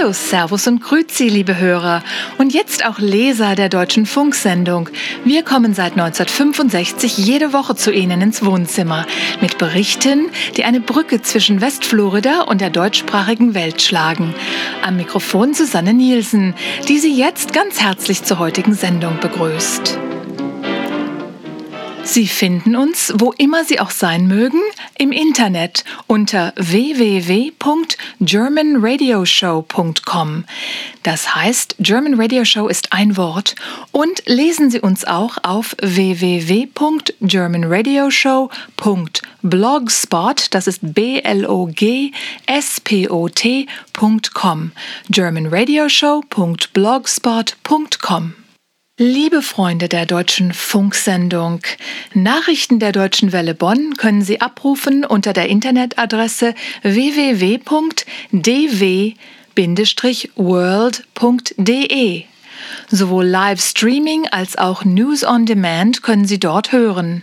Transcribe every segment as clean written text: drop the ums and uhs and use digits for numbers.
Hallo, Servus und Grüezi, liebe Hörer und jetzt auch Leser der Deutschen Funksendung. Wir kommen seit 1965 jede Woche zu Ihnen ins Wohnzimmer mit Berichten, die eine Brücke zwischen Westflorida und der deutschsprachigen Welt schlagen. Am Mikrofon Susanne Nielsen, die Sie jetzt ganz herzlich zur heutigen Sendung begrüßt. Sie finden uns, wo immer Sie auch sein mögen, im Internet unter www.germanradioshow.com. Das heißt, German Radio Show ist ein Wort und lesen Sie uns auch auf www.germanradioshow.blogspot, das ist blogspot.com, germanradioshow.blogspot.com. Liebe Freunde der Deutschen Funksendung, Nachrichten der Deutschen Welle Bonn können Sie abrufen unter der Internetadresse www.dw-world.de. Sowohl Livestreaming als auch News on Demand können Sie dort hören.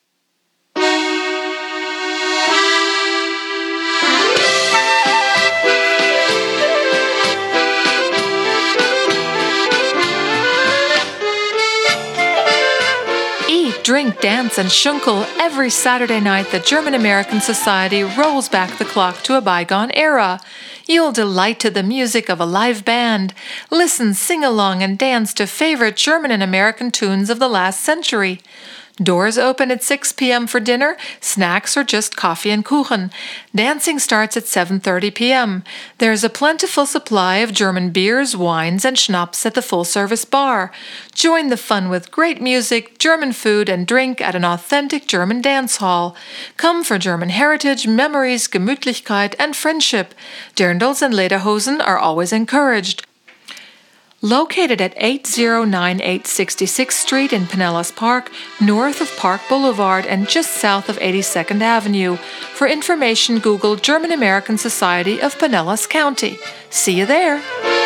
Drink, dance, and schunkel. Every Saturday night, the German-American Society rolls back the clock to a bygone era. You'll delight to the music of a live band, listen, sing along, and dance to favorite German and American tunes of the last century. Doors open at 6 p.m. for dinner, snacks, or just coffee and kuchen. Dancing starts at 7:30 p.m. There's a plentiful supply of German beers, wines, and schnapps at the full-service bar. Join the fun with great music, German food, and drink at an authentic German dance hall. Come for German heritage, memories, Gemütlichkeit, and friendship. Dirndls and lederhosen are always encouraged. Located at 8098 66th Street in Pinellas Park, north of Park Boulevard and just south of 82nd Avenue. For information, Google German-American Society of Pinellas County. See you there!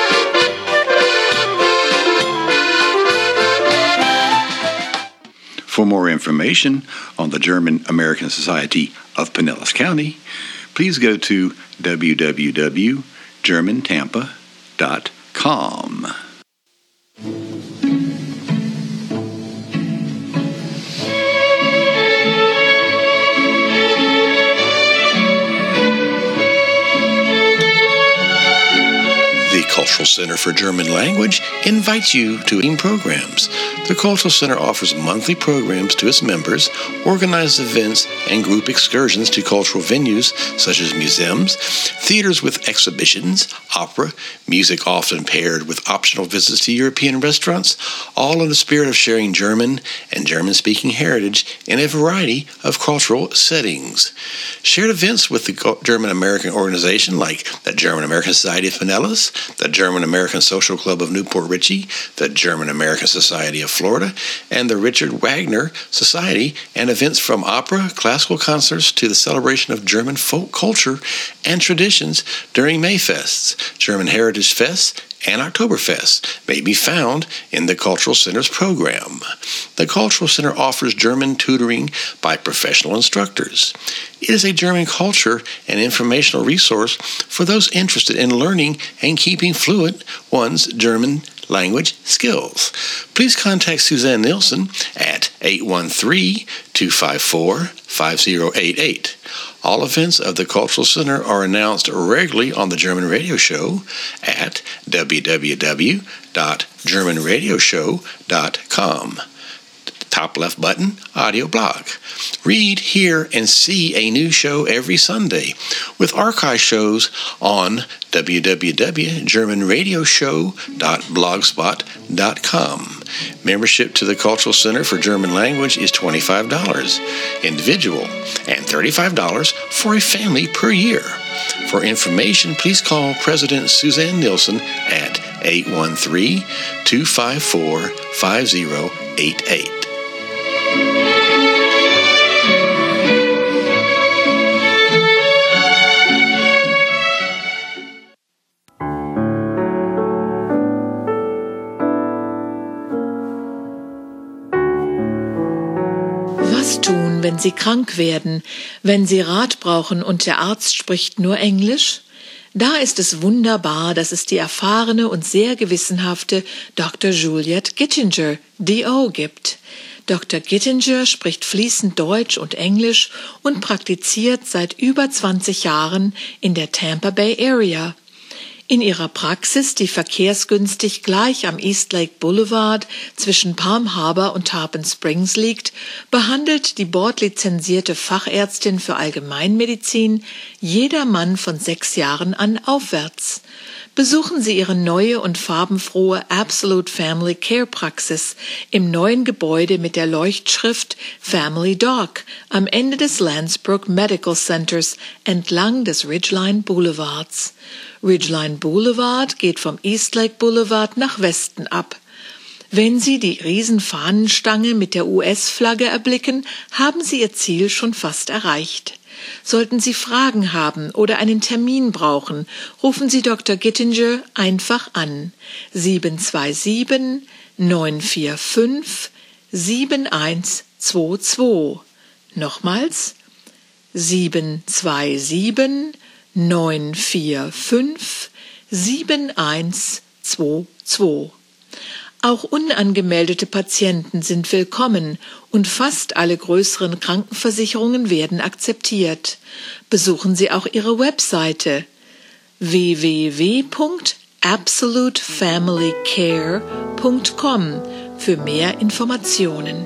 For more information on the German-American Society of Pinellas County, please go to www.germantampa.com. The Cultural Center for German Language invites you to programs. The Cultural Center offers monthly programs to its members, organizes events and group excursions to cultural venues such as museums, theaters with exhibitions, opera, music often paired with optional visits to European restaurants, all in the spirit of sharing German and German-speaking heritage in a variety of cultural settings. Shared events with the German-American organization like the German-American Society of Pinellas, the German-American Social Club of Newport Richey, the German-American Society of Florida, and the Richard Wagner Society, and events from opera, classical concerts to the celebration of German folk culture and traditions during Mayfests, German Heritage Fests, and Oktoberfest may be found in the Cultural Center's program. The Cultural Center offers German tutoring by professional instructors. It is a German culture and informational resource for those interested in learning and keeping fluent one's German language skills. Please contact Suzanne Nielsen at 813-254-5088. All events of the Cultural Center are announced regularly on the German Radio Show at www.germanradioshow.com. Top left button, audio blog. Read, hear, and see a new show every Sunday with archive shows on www.germanradioshow.blogspot.com. Membership to the Cultural Center for German Language is $25 individual and $35 for a family per year. For information, please call President Suzanne Nielsen at 813-254-5088. Was tun, wenn Sie krank werden, wenn Sie Rat brauchen und der Arzt spricht nur Englisch? Da ist es wunderbar, dass es die erfahrene und sehr gewissenhafte Dr. Juliette Gittinger, DO, gibt. Dr. Gittinger spricht fließend Deutsch und Englisch und praktiziert seit über 20 Jahren in der Tampa Bay Area. In ihrer Praxis, die verkehrsgünstig gleich am East Lake Boulevard zwischen Palm Harbor und Tarpon Springs liegt, behandelt die bordlizenzierte Fachärztin für Allgemeinmedizin jedermann von 6 Jahren an aufwärts. Besuchen Sie Ihre neue und farbenfrohe Absolute Family Care Praxis im neuen Gebäude mit der Leuchtschrift Family Doc am Ende des Landsbrook Medical Centers entlang des Ridgeline Boulevards. Ridgeline Boulevard geht vom East Lake Boulevard nach Westen ab. Wenn Sie die Riesenfahnenstange mit der US-Flagge erblicken, haben Sie Ihr Ziel schon fast erreicht. Sollten Sie Fragen haben oder einen Termin brauchen, rufen Sie Dr. Gittinger einfach an. 727-945-7122. Nochmals 727-945-7122. Auch unangemeldete Patienten sind willkommen und fast alle größeren Krankenversicherungen werden akzeptiert. Besuchen Sie auch ihre Webseite www.absolutefamilycare.com für mehr Informationen.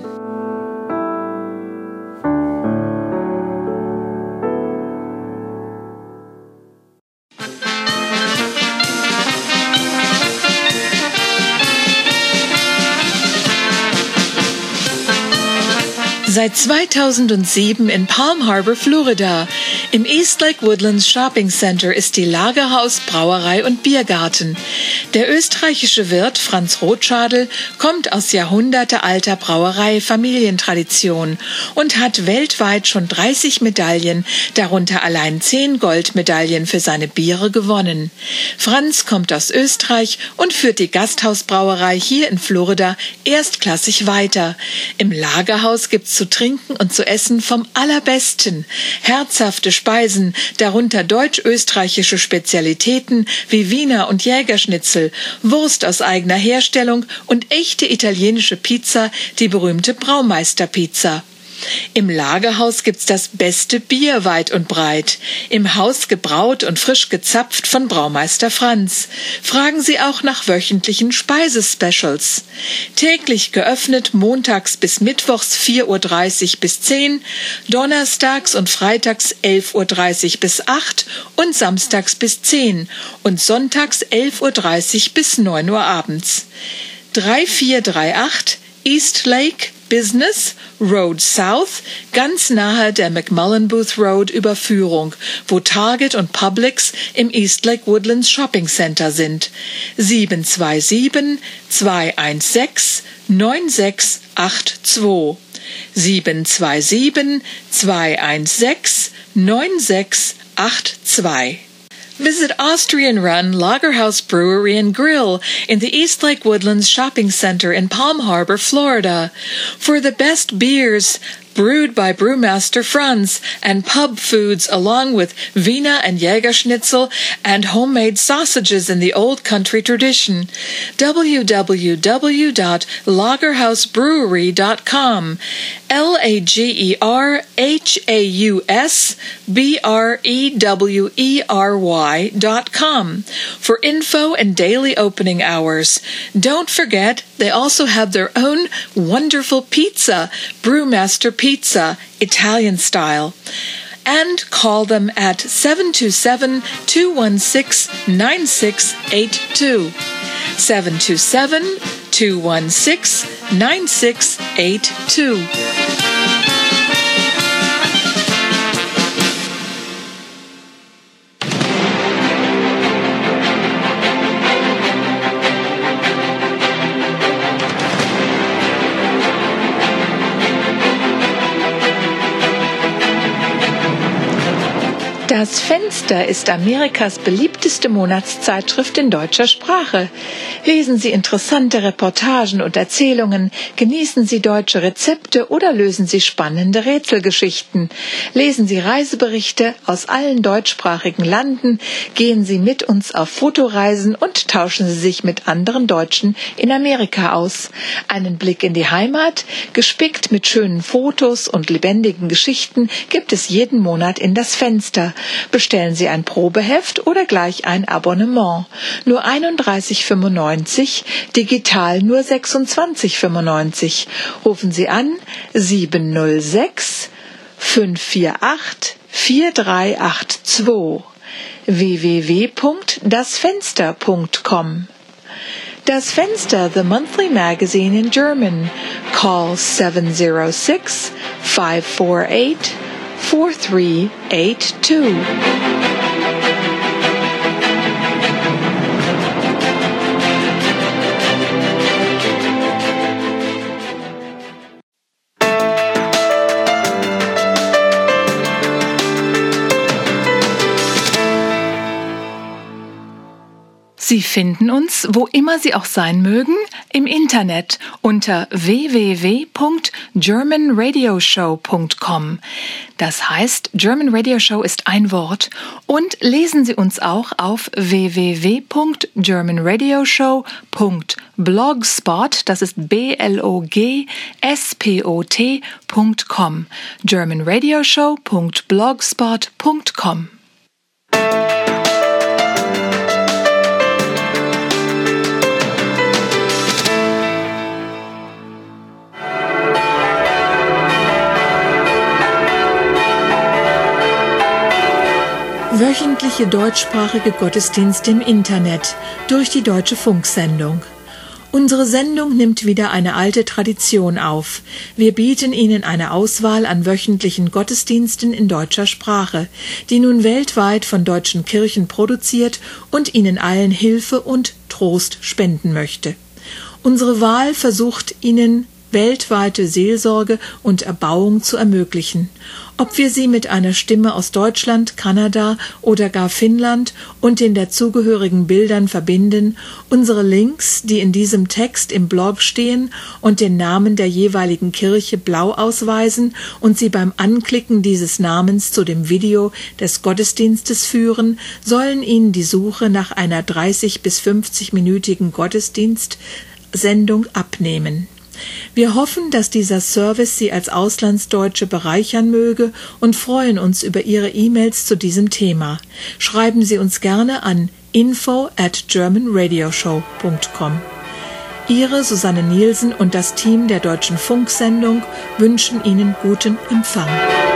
Seit 2007 in Palm Harbor, Florida. Im East Lake Woodlands Shopping Center ist die Lagerhaus, Brauerei und Biergarten. Der österreichische Wirt Franz Rotschadel kommt aus jahrhundertealter Brauerei-Familientradition und hat weltweit schon 30 Medaillen, darunter allein 10 Goldmedaillen für seine Biere gewonnen. Franz kommt aus Österreich und führt die Gasthausbrauerei hier in Florida erstklassig weiter. Im Lagerhaus gibt's zu trinken und zu essen vom Allerbesten. Herzhafte Speisen, darunter deutsch-österreichische Spezialitäten wie Wiener und Jägerschnitzel, Wurst aus eigener Herstellung und echte italienische Pizza, die berühmte Braumeister-Pizza. Im Lagerhaus gibt's das beste Bier weit und breit. Im Haus gebraut und frisch gezapft von Braumeister Franz. Fragen Sie auch nach wöchentlichen Speisespecials. Täglich geöffnet montags bis mittwochs 4:30 bis 10, donnerstags und freitags 11:30 bis 8 und samstags bis 10 und sonntags 11:30 bis 9 Uhr abends. 3438 East Lake Business Road South, ganz nahe der McMullen Booth Road Überführung, wo Target und Publix im East Lake Woodlands Shopping Center sind. 727-216-9682. 727-216-9682. Visit Austrian-run Lagerhaus Brewery and Grill in the East Lake Woodlands Shopping Center in Palm Harbor, Florida. For the best beers brewed by Brewmaster Franz and pub foods along with Wiener and Jägerschnitzel and homemade sausages in the old country tradition. www.lagerhausbrewery.com. LagerhausBrewery.com for info and daily opening hours. Don't forget, they also have their own wonderful pizza, Brewmaster Pizza, Italian style. And call them at 727-216-9682. 727-216-9682. Das Fenster ist Amerikas beliebteste Monatszeitschrift in deutscher Sprache. Lesen Sie interessante Reportagen und Erzählungen, genießen Sie deutsche Rezepte oder lösen Sie spannende Rätselgeschichten. Lesen Sie Reiseberichte aus allen deutschsprachigen Landen, gehen Sie mit uns auf Fotoreisen und tauschen Sie sich mit anderen Deutschen in Amerika aus. Einen Blick in die Heimat, gespickt mit schönen Fotos und lebendigen Geschichten, gibt es jeden Monat in das Fenster. Bestellen Sie ein Probeheft oder gleich ein Abonnement. Nur 31,95, digital nur 26,95. Rufen Sie an 706 548 4382 www.dasfenster.com. Das Fenster, the monthly magazine in German. Call 706 548 4382. Sie finden uns, wo immer Sie auch sein mögen, im Internet unter www.germanradioshow.com. Das heißt, German Radio Show ist ein Wort. Und lesen Sie uns auch auf www.germanradioshow.blogspot, das ist blogspot.com. germanradioshow.blogspot.com. Wöchentliche deutschsprachige Gottesdienste im Internet durch die Deutsche Funksendung. Unsere Sendung nimmt wieder eine alte Tradition auf. Wir bieten Ihnen eine Auswahl an wöchentlichen Gottesdiensten in deutscher Sprache, die nun weltweit von deutschen Kirchen produziert und Ihnen allen Hilfe und Trost spenden möchte. Unsere Wahl versucht Ihnen weltweite Seelsorge und Erbauung zu ermöglichen. Ob wir sie mit einer Stimme aus Deutschland, Kanada oder gar Finnland und den dazugehörigen Bildern verbinden, unsere Links, die in diesem Text im Blog stehen und den Namen der jeweiligen Kirche blau ausweisen und sie beim Anklicken dieses Namens zu dem Video des Gottesdienstes führen, sollen Ihnen die Suche nach einer 30- bis 50-minütigen Gottesdienstsendung abnehmen. Wir hoffen, dass dieser Service Sie als Auslandsdeutsche bereichern möge und freuen uns über Ihre E-Mails zu diesem Thema. Schreiben Sie uns gerne an info@germanradioshow.com. Ihre Susanne Nielsen und das Team der Deutschen Funksendung wünschen Ihnen guten Empfang.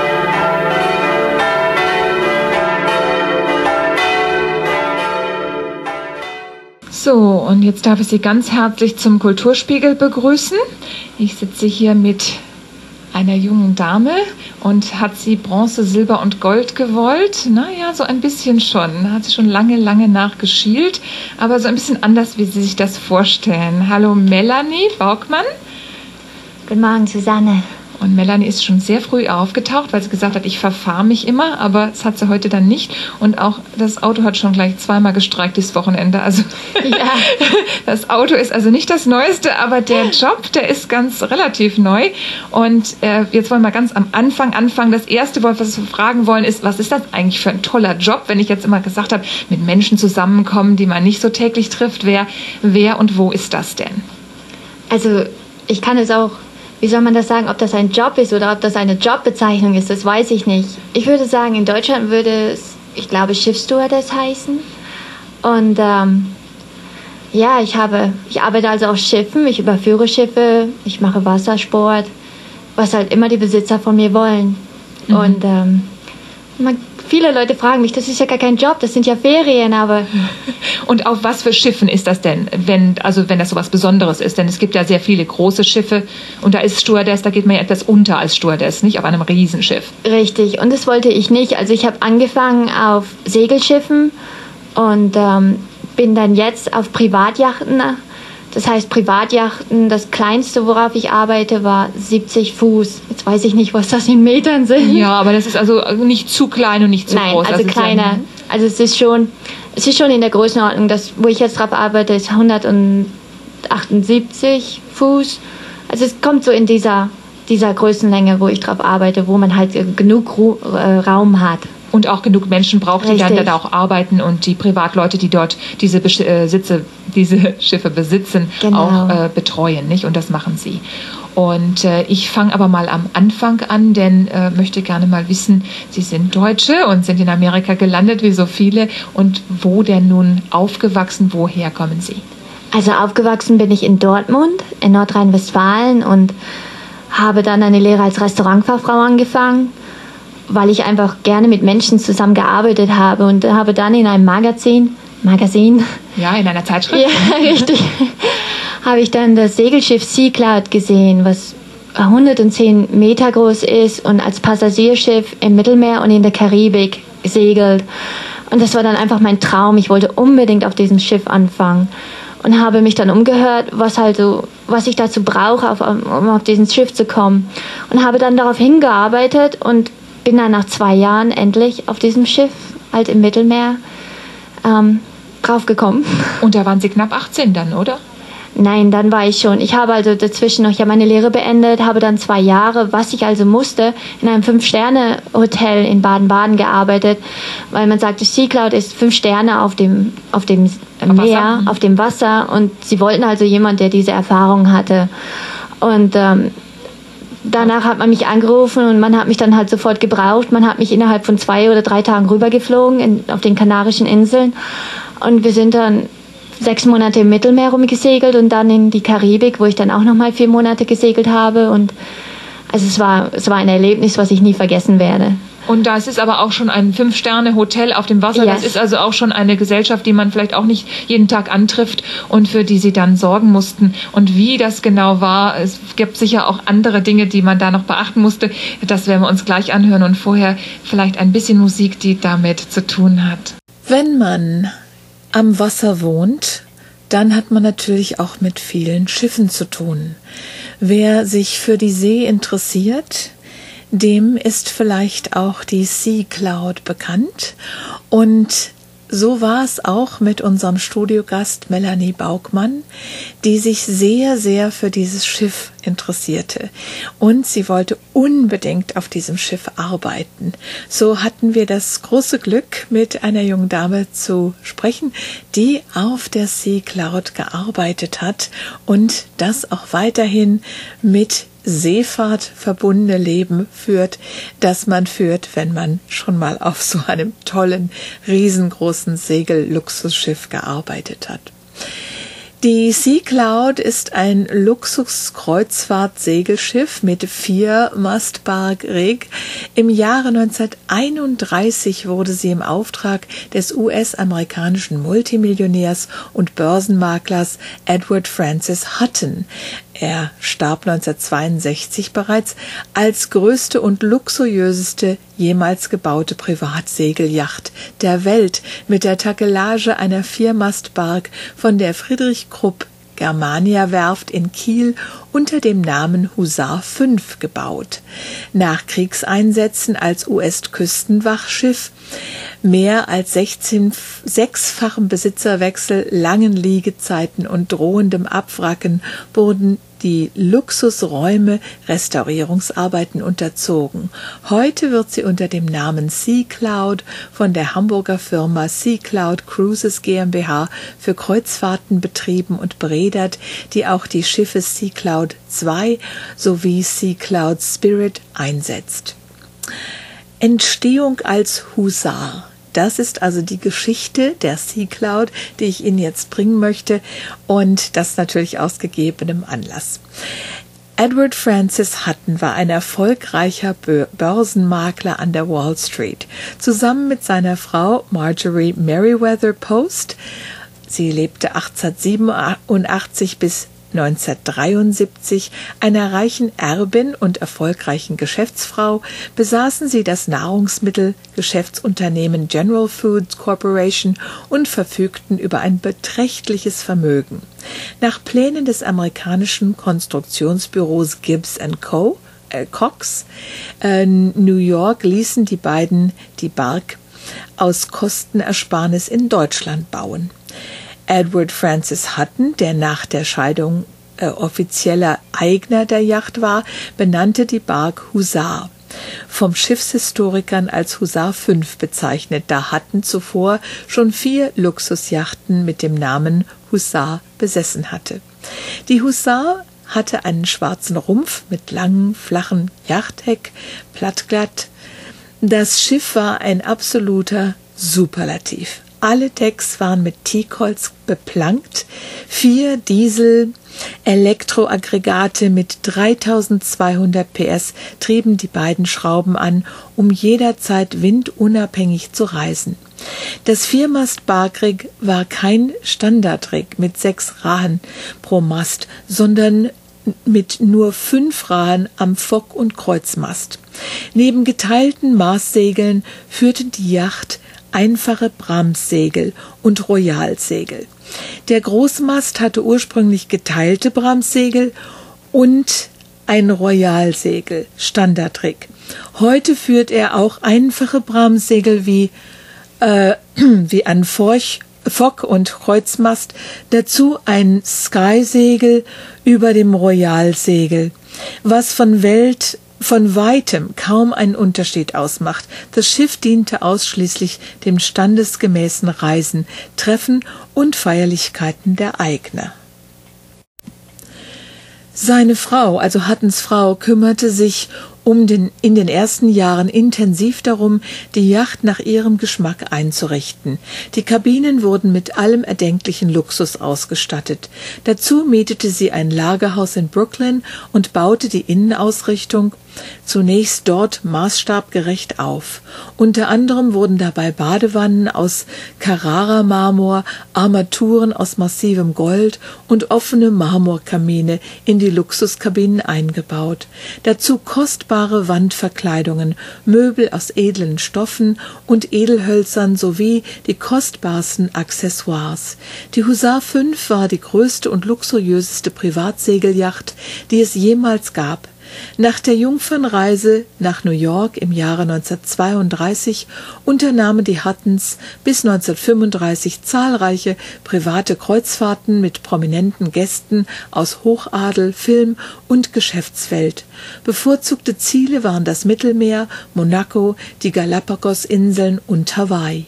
So, und jetzt darf ich Sie ganz herzlich zum Kulturspiegel begrüßen. Ich sitze hier mit einer jungen Dame und hat sie Bronze, Silber und Gold gewollt? Naja, so ein bisschen schon. Hat sie schon lange, lange nachgeschielt, aber so ein bisschen anders, wie Sie sich das vorstellen. Hallo Melanie Borgmann. Guten Morgen, Susanne. Und Melanie ist schon sehr früh aufgetaucht, weil sie gesagt hat, ich verfahre mich immer, aber das hat sie heute dann nicht. Und auch das Auto hat schon gleich zweimal gestreikt dieses Wochenende. Also ja. Das Auto ist also nicht das Neueste, aber der Job, der ist ganz relativ neu. Und jetzt wollen wir ganz am Anfang anfangen. Das erste Wort, was wir fragen wollen, ist, was ist das eigentlich für ein toller Job? Wenn ich jetzt immer gesagt habe, mit Menschen zusammenkommen, die man nicht so täglich trifft, wer und wo ist das denn? Also ich kann es auch, wie soll man das sagen, ob das ein Job ist oder ob das eine Jobbezeichnung ist, das weiß ich nicht. Ich würde sagen, in Deutschland würde es, ich glaube, Schiffsstewardess heißen. Und ja, ich arbeite also auf Schiffen, ich überführe Schiffe, ich mache Wassersport, was halt immer die Besitzer von mir wollen. Mhm. Und viele Leute fragen mich, das ist ja gar kein Job, das sind ja Ferien, aber... Und auf was für Schiffen ist das denn, wenn das so was Besonderes ist? Denn es gibt ja sehr viele große Schiffe und da ist Stewardess, da geht man ja etwas unter als Stewardess, nicht auf einem Riesenschiff. Richtig, und das wollte ich nicht. Also ich habe angefangen auf Segelschiffen und bin dann jetzt auf Privatjachten Das heißt, Privatjachten, das kleinste, worauf ich arbeite, war 70 Fuß. Jetzt weiß ich nicht, was das in Metern sind. Ja, aber das ist also nicht zu klein und nicht zu groß. Nein, also kleiner. Also es ist schon in der Größenordnung, das, wo ich jetzt drauf arbeite, ist 178 Fuß. Also es kommt so in dieser Größenlänge, wo ich drauf arbeite, wo man halt genug Raum hat. Und auch genug Menschen braucht, die dann da auch arbeiten und die Privatleute, die dort diese Schiffe besitzen, auch betreuen, nicht? Und das machen sie. Und ich fange aber mal am Anfang an, denn möchte gerne mal wissen, Sie sind Deutsche und sind in Amerika gelandet, wie so viele. Und wo denn nun aufgewachsen, woher kommen Sie? Also aufgewachsen bin ich in Dortmund, in Nordrhein-Westfalen und habe dann eine Lehre als Restaurantfachfrau angefangen, weil ich einfach gerne mit Menschen zusammengearbeitet habe und habe dann in einem Magazin? Ja, in einer Zeitschrift. Ja, richtig. Habe ich dann das Segelschiff Sea Cloud gesehen, was 110 Meter groß ist und als Passagierschiff im Mittelmeer und in der Karibik segelt. Und das war dann einfach mein Traum. Ich wollte unbedingt auf diesem Schiff anfangen. Und habe mich dann umgehört, was ich dazu brauche, um auf dieses Schiff zu kommen. Und habe dann darauf hingearbeitet und bin dann nach 2 Jahren endlich auf diesem Schiff, halt im Mittelmeer, draufgekommen. Und da waren Sie knapp 18 dann, oder? Nein, dann war ich schon. Ich habe also dazwischen noch meine Lehre beendet, habe dann 2 Jahre, was ich also musste, in einem 5-Sterne-Hotel in Baden-Baden gearbeitet, weil man sagt, Sea Cloud ist 5 Sterne auf dem Meer, auf dem Wasser, und sie wollten also jemanden, der diese Erfahrung hatte. Und danach hat man mich angerufen und man hat mich dann halt sofort gebraucht. Man hat mich innerhalb von 2 oder 3 Tagen rübergeflogen auf den Kanarischen Inseln, und wir sind dann 6 Monate im Mittelmeer rumgesegelt und dann in die Karibik, wo ich dann auch nochmal 4 Monate gesegelt habe. Und also es war ein Erlebnis, was ich nie vergessen werde. Und das ist aber auch schon ein 5-Sterne-Hotel auf dem Wasser. Yes. Das ist also auch schon eine Gesellschaft, die man vielleicht auch nicht jeden Tag antrifft und für die Sie dann sorgen mussten. Und wie das genau war, es gibt sicher auch andere Dinge, die man da noch beachten musste. Das werden wir uns gleich anhören und vorher vielleicht ein bisschen Musik, die damit zu tun hat. Wenn man am Wasser wohnt, dann hat man natürlich auch mit vielen Schiffen zu tun. Wer sich für die See interessiert, dem ist vielleicht auch die Sea Cloud bekannt. Und so war es auch mit unserem Studiogast Melanie Baugmann, die sich sehr, sehr für dieses Schiff interessierte. Und sie wollte unbedingt auf diesem Schiff arbeiten. So hatten wir das große Glück, mit einer jungen Dame zu sprechen, die auf der Sea Cloud gearbeitet hat und das auch weiterhin mit Seefahrt verbundene Leben führt, das man führt, wenn man schon mal auf so einem tollen, riesengroßen Segelluxusschiff gearbeitet hat. Die Sea Cloud ist ein Luxuskreuzfahrt-Segelschiff mit 4-Mastbarg-Rig. Im Jahre 1931 wurde sie im Auftrag des US-amerikanischen Multimillionärs und Börsenmaklers Edward Francis Hutton, er starb 1962 bereits, als größte und luxuriöseste jemals gebaute Privatsegelyacht der Welt mit der Takelage einer 4-Mastbarg von der Friedrich Krupp Germania Werft in Kiel unter dem Namen Husar 5 gebaut. Nach Kriegseinsätzen als US-Küstenwachschiff, mehr als 6-fachen Besitzerwechsel, langen Liegezeiten und drohendem Abwracken wurden die Luxusräume Restaurierungsarbeiten unterzogen. Heute wird sie unter dem Namen Sea Cloud von der Hamburger Firma Sea Cloud Cruises GmbH für Kreuzfahrten betrieben und bereedert, die auch die Schiffe Sea Cloud 2 sowie Sea Cloud Spirit einsetzt. Entstehung als Husar. Das ist also die Geschichte der Sea Cloud, die ich Ihnen jetzt bringen möchte, und das natürlich aus gegebenem Anlass. Edward Francis Hutton war ein erfolgreicher Börsenmakler an der Wall Street. Zusammen mit seiner Frau Marjorie Merriweather Post, sie lebte 1887 bis 1973, einer reichen Erbin und erfolgreichen Geschäftsfrau, besaßen sie das Nahrungsmittelgeschäftsunternehmen General Foods Corporation und verfügten über ein beträchtliches Vermögen. Nach Plänen des amerikanischen Konstruktionsbüros Gibbs & Cox, New York, ließen die beiden die Bark aus Kostenersparnis in Deutschland bauen. Edward Francis Hutton, der nach der Scheidung offizieller Eigner der Yacht war, benannte die Bark Hussar, vom Schiffshistorikern als Hussar 5 bezeichnet, da Hutton zuvor schon 4 Luxusjachten mit dem Namen Hussar besessen hatte. Die Hussar hatte einen schwarzen Rumpf mit langem, flachen Yachtheck, plattglatt. Das Schiff war ein absoluter Superlativ. Alle Decks waren mit Teakholz beplankt. 4 Diesel-Elektroaggregate mit 3200 PS trieben die beiden Schrauben an, um jederzeit windunabhängig zu reisen. Das Viermast-Barkrig war kein Standardrig mit 6 Rahen pro Mast, sondern mit nur 5 Rahen am Fock- und Kreuzmast. Neben geteilten Maßsegeln führte die Yacht einfache Brahmssegel und Royalsegel. Der Großmast hatte ursprünglich geteilte Brahmssegel und ein Royalsegel, Standardrig. Heute führt er auch einfache Brahmssegel wie an Fock- und Kreuzmast, dazu ein Skysegel über dem Royalsegel, was von weitem kaum einen Unterschied ausmacht. Das Schiff diente ausschließlich dem standesgemäßen Reisen, Treffen und Feierlichkeiten der Eigner. Seine Frau, also Huttons Frau, kümmerte sich in den ersten Jahren intensiv darum, die Yacht nach ihrem Geschmack einzurichten. Die Kabinen wurden mit allem erdenklichen Luxus ausgestattet. Dazu mietete sie ein Lagerhaus in Brooklyn und baute die Innenausrichtung zunächst dort maßstabgerecht auf. Unter anderem wurden dabei Badewannen aus Carrara-Marmor, Armaturen aus massivem Gold und offene Marmorkamine in die Luxuskabinen eingebaut. Dazu kostbare Wandverkleidungen, Möbel aus edlen Stoffen und Edelhölzern sowie die kostbarsten Accessoires. Die Hussar 5 war die größte und luxuriöseste Privatsegelyacht, die es jemals gab. Nach der Jungfernreise nach New York im Jahre 1932 unternahmen die Huttons bis 1935 zahlreiche private Kreuzfahrten mit prominenten Gästen aus Hochadel, Film und Geschäftswelt. Bevorzugte Ziele waren das Mittelmeer, Monaco, die Galapagos-Inseln und Hawaii.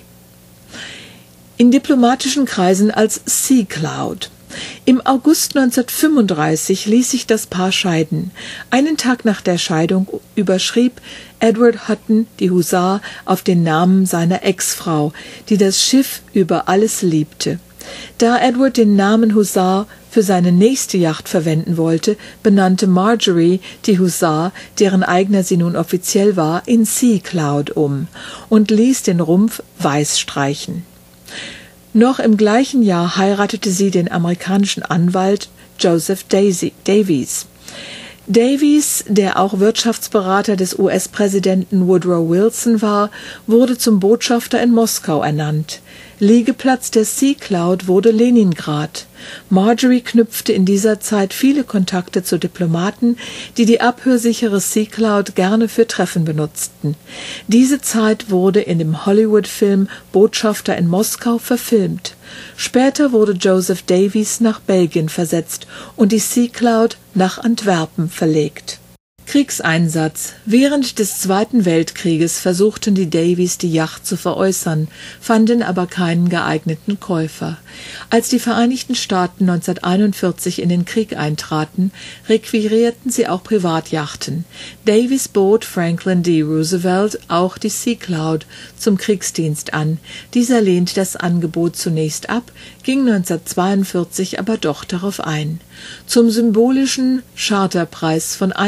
In diplomatischen Kreisen als Sea Cloud. Im August 1935 ließ sich das Paar scheiden. Einen Tag nach der Scheidung überschrieb Edward Hutton die Hussar auf den Namen seiner Ex-Frau, die das Schiff über alles liebte. Da Edward den Namen Hussar für seine nächste Yacht verwenden wollte, benannte Marjorie die Hussar, deren Eigner sie nun offiziell war, in Sea Cloud um und ließ den Rumpf weiß streichen. Noch im gleichen Jahr heiratete sie den amerikanischen Anwalt Joseph Davies. Davies, der auch Wirtschaftsberater des US-Präsidenten Woodrow Wilson war, wurde zum Botschafter in Moskau ernannt. Liegeplatz der Sea Cloud wurde Leningrad. Marjorie knüpfte in dieser Zeit viele Kontakte zu Diplomaten, die die abhörsichere Sea Cloud gerne für Treffen benutzten. Diese Zeit wurde in dem Hollywood-Film Botschafter in Moskau verfilmt. Später wurde Joseph Davies nach Belgien versetzt und die Sea Cloud nach Antwerpen verlegt. Kriegseinsatz. Während des Zweiten Weltkrieges versuchten die Davies, die Yacht zu veräußern, fanden aber keinen geeigneten Käufer. Als die Vereinigten Staaten 1941 in den Krieg eintraten, requirierten sie auch Privatjachten. Davies bot Franklin D. Roosevelt auch die Sea Cloud zum Kriegsdienst an. Dieser lehnte das Angebot zunächst ab, ging 1942 aber doch darauf ein. Zum symbolischen Charterpreis von einem US-Dollar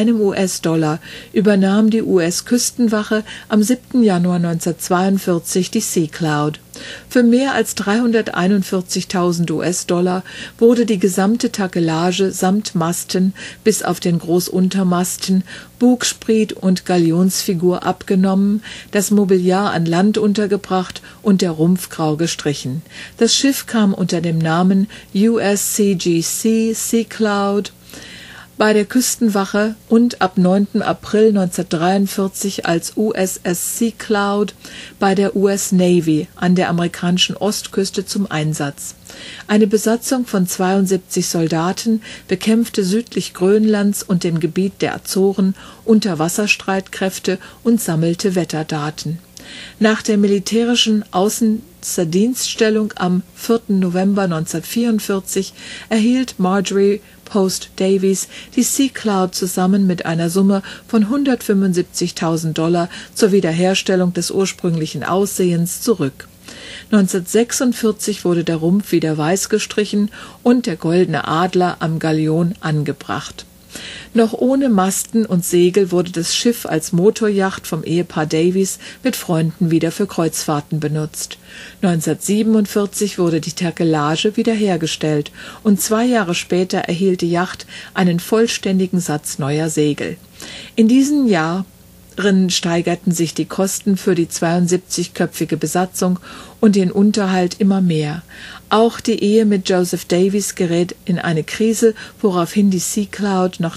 US-Dollar übernahm die US-Küstenwache am 7. Januar 1942 die Sea Cloud. Für mehr als 341.000 US-Dollar wurde die gesamte Takelage samt Masten bis auf den Großuntermasten, Bugspriet und Galionsfigur abgenommen, das Mobiliar an Land untergebracht und der Rumpf grau gestrichen. Das Schiff kam unter dem Namen USCGC Sea Cloud bei der Küstenwache und ab 9. April 1943 als USS Sea Cloud bei der US Navy an der amerikanischen Ostküste zum Einsatz. Eine Besatzung von 72 Soldaten bekämpfte südlich Grönlands und dem Gebiet der Azoren Unterwasserstreitkräfte und sammelte Wetterdaten. Nach der militärischen Außendienststellung am 4. November 1944 erhielt Marjorie Post Davies die Sea Cloud zusammen mit einer Summe von $175.000 zur Wiederherstellung des ursprünglichen Aussehens zurück. 1946 wurde der Rumpf wieder weiß gestrichen und der goldene Adler am Galion angebracht. Noch ohne Masten und Segel wurde das Schiff als Motorjacht vom Ehepaar Davies mit Freunden wieder für Kreuzfahrten benutzt. 1947 wurde die Takelage wiederhergestellt und 2 Jahre später erhielt die Yacht einen vollständigen Satz neuer Segel. In diesen Jahren steigerten sich die Kosten für die 72-köpfige Besatzung und den Unterhalt immer mehr. Auch die Ehe mit Joseph Davies gerät in eine Krise, woraufhin die Sea Cloud nach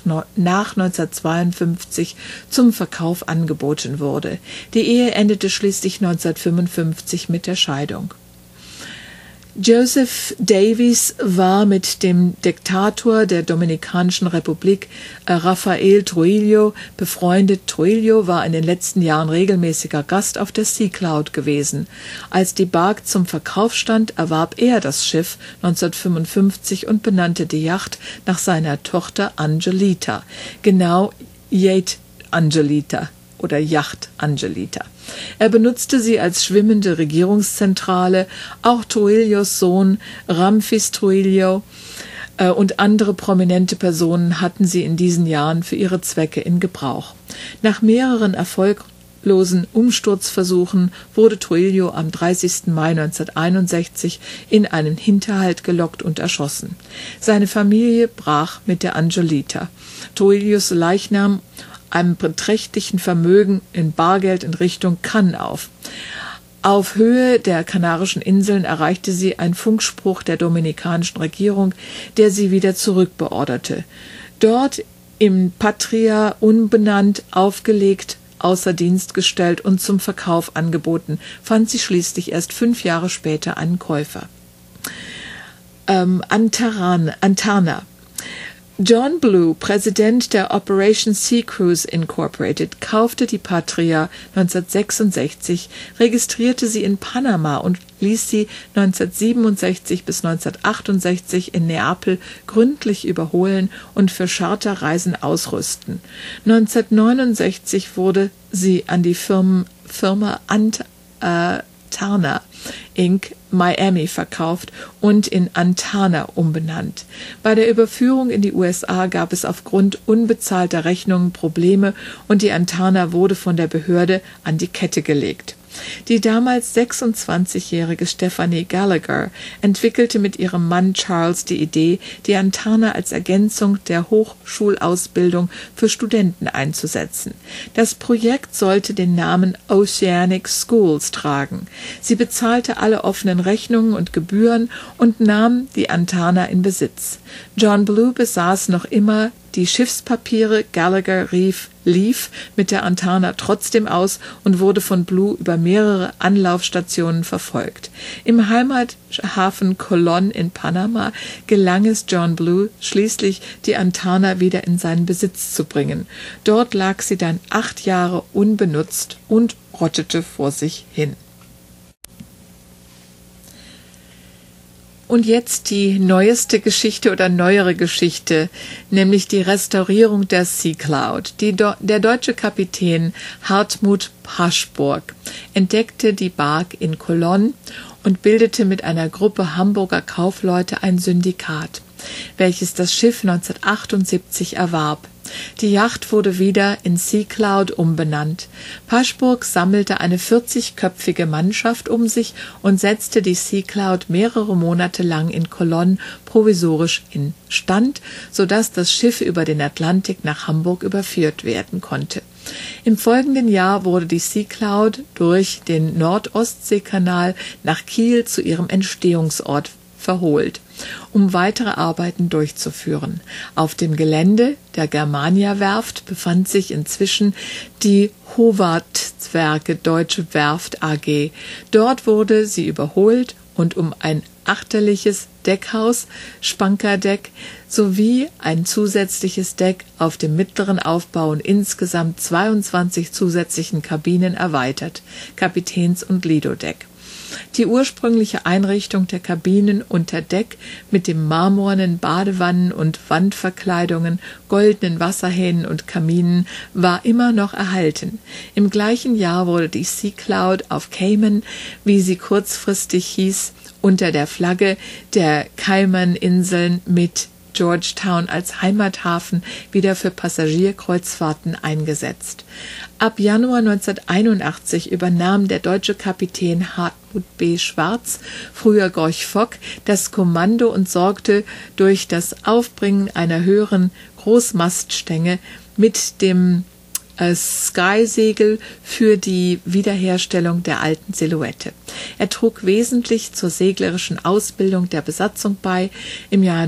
1952 zum Verkauf angeboten wurde. Die Ehe endete schließlich 1955 mit der Scheidung. Joseph Davies war mit dem Diktator der Dominikanischen Republik, Rafael Trujillo, befreundet. Trujillo war in den letzten Jahren regelmäßiger Gast auf der Sea Cloud gewesen. Als die Bark zum Verkauf stand, erwarb er das Schiff 1955 und benannte die Yacht nach seiner Tochter Angelita, genau Yacht Angelita oder Yacht Angelita. Er benutzte sie als schwimmende Regierungszentrale. Auch Trujillos Sohn Ramfis Trujillo und andere prominente Personen hatten sie in diesen Jahren für ihre Zwecke in Gebrauch. Nach mehreren erfolglosen Umsturzversuchen wurde Trujillo am 30. Mai 1961 in einen Hinterhalt gelockt und erschossen. Seine Familie brach mit der Angelita. Trujillos Leichnam einem beträchtlichen Vermögen in Bargeld in Richtung Cannes auf. Auf Höhe der Kanarischen Inseln erreichte sie ein Funkspruch der dominikanischen Regierung, der sie wieder zurückbeorderte. Dort im Patria umbenannt, aufgelegt, außer Dienst gestellt und zum Verkauf angeboten, fand sie schließlich erst 5 Jahre später einen Käufer. Antana. John Blue, Präsident der Operation Sea Cruise Incorporated, kaufte die Patria 1966, registrierte sie in Panama und ließ sie 1967 bis 1968 in Neapel gründlich überholen und für Charterreisen ausrüsten. 1969 wurde sie an die Firma Antana Inc. Miami verkauft und in Antana umbenannt. Bei der Überführung in die USA gab es aufgrund unbezahlter Rechnungen Probleme und die Antana wurde von der Behörde an die Kette gelegt. Die damals 26-jährige Stephanie Gallagher entwickelte mit ihrem Mann Charles die Idee, die Antana als Ergänzung der Hochschulausbildung für Studenten einzusetzen. Das Projekt sollte den Namen Oceanic Schools tragen. Sie bezahlte alle offenen Rechnungen und Gebühren und nahm die Antana in Besitz. John Blue besaß noch immer die Schiffspapiere. Gallagher lief mit der Antana trotzdem aus und wurde von Blue über mehrere Anlaufstationen verfolgt. Im Heimathafen Colón in Panama gelang es John Blue schließlich, die Antana wieder in seinen Besitz zu bringen. Dort lag sie dann 8 Jahre unbenutzt und rottete vor sich hin. Und jetzt die neueste Geschichte oder neuere Geschichte, nämlich die Restaurierung der Sea Cloud. Der deutsche Kapitän Hartmut Paschburg entdeckte die Bark in Colón und bildete mit einer Gruppe Hamburger Kaufleute ein Syndikat. welches das Schiff 1978 erwarb. Die Yacht wurde wieder in Sea Cloud umbenannt. Paschburg sammelte eine 40-köpfige Mannschaft um sich und setzte die Sea Cloud mehrere Monate lang in Cologne provisorisch instand, sodass das Schiff über den Atlantik nach Hamburg überführt werden konnte. Im folgenden Jahr wurde die Sea Cloud durch den Nord-Ostsee-Kanal nach Kiel zu ihrem Entstehungsort verholt, um weitere Arbeiten durchzuführen. Auf dem Gelände der Germania-Werft befand sich inzwischen die Howaldtswerke Deutsche Werft AG. Dort wurde sie überholt und um ein achterliches Deckhaus, Spankerdeck, sowie ein zusätzliches Deck auf dem mittleren Aufbau und insgesamt 22 zusätzlichen Kabinen erweitert, Kapitäns- und Lido-Deck. Die ursprüngliche Einrichtung der Kabinen unter Deck mit den marmornen Badewannen und Wandverkleidungen, goldenen Wasserhähnen und Kaminen war immer noch erhalten. Im gleichen Jahr wurde die Sea Cloud auf Cayman, wie sie kurzfristig hieß, unter der Flagge der Cayman-Inseln mit Georgetown als Heimathafen wieder für Passagierkreuzfahrten eingesetzt. Ab Januar 1981 übernahm der deutsche Kapitän Hartmut B. Schwarz, früher Gorch Fock, das Kommando und sorgte durch das Aufbringen einer höheren Großmaststänge mit dem Sky-Segel für die Wiederherstellung der alten Silhouette. Er trug wesentlich zur seglerischen Ausbildung der Besatzung bei. Im Jahr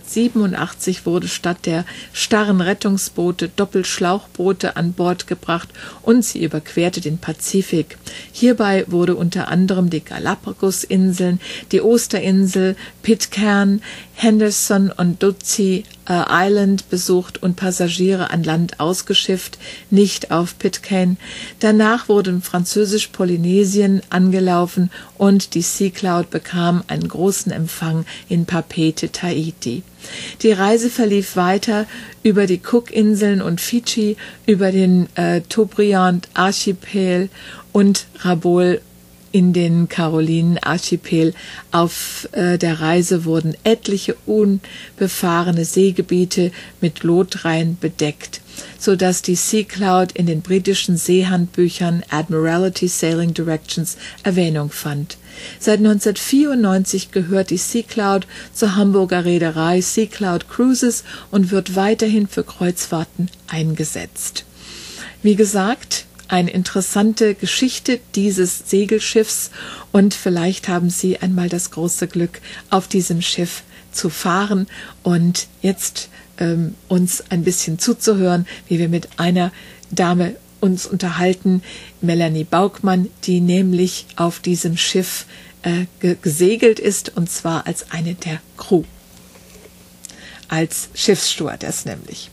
1987 wurde statt der starren Rettungsboote Doppelschlauchboote an Bord gebracht und sie überquerte den Pazifik. Hierbei wurde unter anderem die Galapagos-Inseln, die Osterinsel, Pitcairn, Henderson und Ducie Island besucht und Passagiere an Land ausgeschifft, nicht auf Pitcairn. Danach wurde Französisch-Polynesien angelaufen und die Sea Cloud bekam einen großen Empfang in Papeete, Tahiti. Die Reise verlief weiter über die Cookinseln und Fidschi, über den Tobriand-Archipel und Rabaul in den Karolinen-Archipel. Auf der Reise wurden etliche unbefahrene Seegebiete mit Lotreihen bedeckt, sodass die Sea Cloud in den britischen Seehandbüchern Admiralty Sailing Directions Erwähnung fand. Seit 1994 gehört die Sea Cloud zur Hamburger Reederei Sea Cloud Cruises und wird weiterhin für Kreuzfahrten eingesetzt. Wie gesagt, eine interessante Geschichte dieses Segelschiffs und vielleicht haben Sie einmal das große Glück, auf diesem Schiff zu fahren und jetzt uns ein bisschen zuzuhören, wie wir mit einer Dame uns unterhalten, Melanie Baukmann, die nämlich auf diesem Schiff gesegelt ist und zwar als eine der Crew, als Schiffsstewardess nämlich.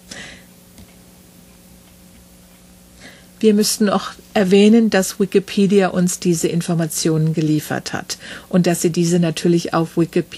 Wir müssten auch erwähnen, dass Wikipedia uns diese Informationen geliefert hat und dass Sie diese natürlich auf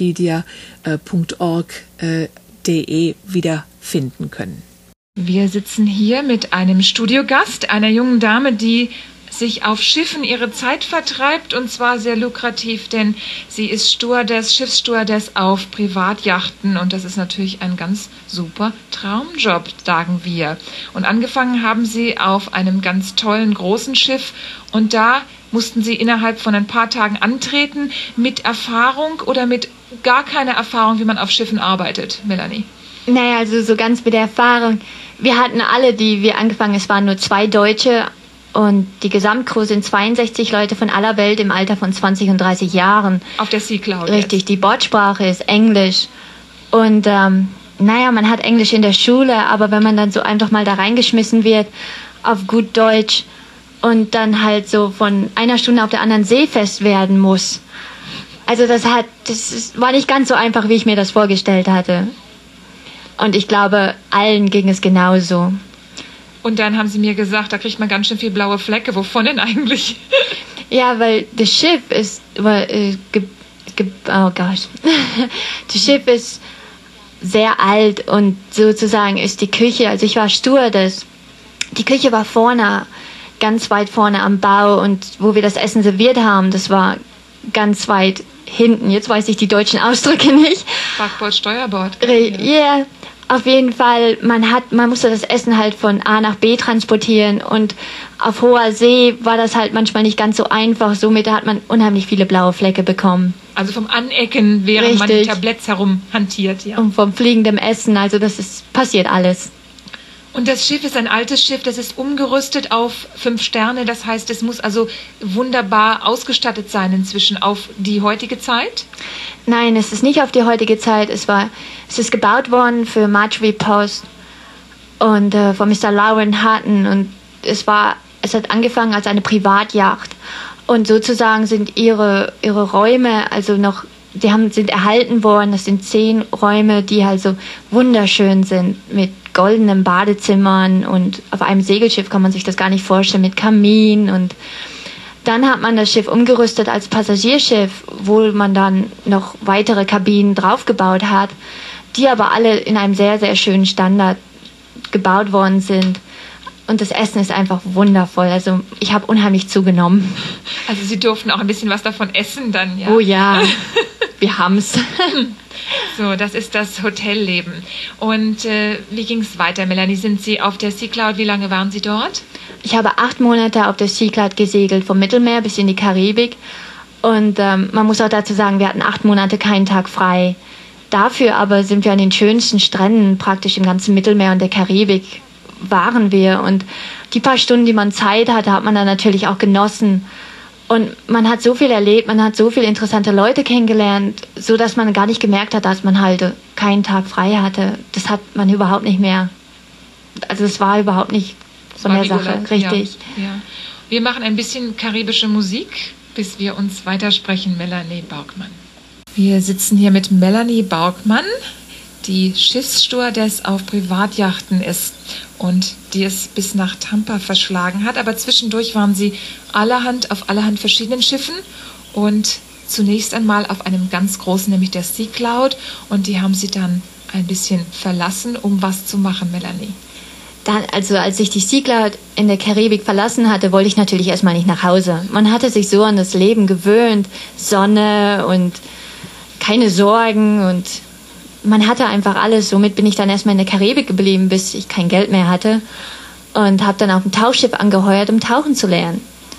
wikipedia.org.de wiederfinden können. Wir sitzen hier mit einem Studiogast, einer jungen Dame, die sich auf Schiffen ihre Zeit vertreibt und zwar sehr lukrativ, denn sie ist Stewardess, Schiffsstewardess auf Privatjachten und das ist natürlich ein ganz super Traumjob, sagen wir. Und angefangen haben sie auf einem ganz tollen großen Schiff und da mussten sie innerhalb von ein paar Tagen antreten mit Erfahrung oder mit gar keiner Erfahrung, wie man auf Schiffen arbeitet, Melanie? Naja, also so ganz mit der Erfahrung. Wir hatten alle, die wir angefangen, es waren nur 2 Deutsche. Und die Gesamtcrew sind 62 Leute von aller Welt im Alter von 20 und 30 Jahren. Auf der Sea Cloud. Richtig, jetzt. Die Bordsprache ist Englisch. Und man hat Englisch in der Schule, aber wenn man dann so einfach mal da reingeschmissen wird, auf gut Deutsch, und dann halt so von einer Stunde auf der anderen seefest werden muss. Also war nicht ganz so einfach, wie ich mir das vorgestellt hatte. Und ich glaube, allen ging es genauso. Und dann haben sie mir gesagt, da kriegt man ganz schön viel blaue Flecke. Wovon denn eigentlich? Ja, weil das Schiff ist, das Schiff ist sehr alt und sozusagen ist die Küche, also ich war Stewardess, die Küche war vorne, ganz weit vorne am Bau und wo wir das Essen serviert haben, das war ganz weit hinten. Jetzt weiß ich die deutschen Ausdrücke nicht. Backbord, Steuerbord. Ja, auf jeden Fall. Man musste das Essen halt von A nach B transportieren und auf hoher See war das halt manchmal nicht ganz so einfach. Somit hat man unheimlich viele blaue Flecke bekommen. Also vom Anecken, während man die Tabletts herumhantiert. Ja. Und vom fliegendem Essen, also passiert alles. Und das Schiff ist ein altes Schiff, das ist umgerüstet auf 5 Sterne. Das heißt, es muss also wunderbar ausgestattet sein inzwischen auf die heutige Zeit? Nein, es ist nicht auf die heutige Zeit. Es ist gebaut worden für Marjorie Post und von Mr. Lauren Hutton. Und es hat angefangen als eine Privatjacht. Und sozusagen sind ihre Räume also noch, sind erhalten worden. Das sind 10 Räume, die also wunderschön sind mit goldenen Badezimmern und auf einem Segelschiff kann man sich das gar nicht vorstellen, mit Kamin. Und dann hat man das Schiff umgerüstet als Passagierschiff, wo man dann noch weitere Kabinen draufgebaut hat, die aber alle in einem sehr, sehr schönen Standard gebaut worden sind. Und das Essen ist einfach wundervoll. Also ich habe unheimlich zugenommen. Also Sie durften auch ein bisschen was davon essen dann, ja? Oh ja, wir haben's. So, das ist das Hotelleben. Und wie ging es weiter, Melanie? Sind Sie auf der Sea Cloud? Wie lange waren Sie dort? Ich habe 8 Monate auf der Sea Cloud gesegelt, vom Mittelmeer bis in die Karibik. Und man muss auch dazu sagen, wir hatten 8 Monate keinen Tag frei. Dafür aber sind wir an den schönsten Stränden praktisch im ganzen Mittelmeer und der Karibik waren wir. Und die paar Stunden, die man Zeit hatte, hat man dann natürlich auch genossen. Und man hat so viel erlebt, man hat so viele interessante Leute kennengelernt, so dass man gar nicht gemerkt hat, dass man halt keinen Tag frei hatte. Das hat man überhaupt nicht mehr. Also es war überhaupt nicht von der Sache, richtig. Ja. Wir machen ein bisschen karibische Musik, bis wir uns weitersprechen, Melanie Baugmann. Wir sitzen hier mit Melanie Baugmann, die Schiffsstewardess auf Privatjachten ist und die es bis nach Tampa verschlagen hat. Aber zwischendurch waren sie auf allerhand verschiedenen Schiffen und zunächst einmal auf einem ganz großen, nämlich der Sea Cloud. Und die haben sie dann ein bisschen verlassen, um was zu machen, Melanie. Also als ich die Sea Cloud in der Karibik verlassen hatte, wollte ich natürlich erstmal nicht nach Hause. Man hatte sich so an das Leben gewöhnt, Sonne und keine Sorgen und man hatte einfach alles. Somit bin ich dann erstmal in der Karibik geblieben, bis ich kein Geld mehr hatte und habe dann auf dem Tauchschiff angeheuert, um tauchen zu lernen.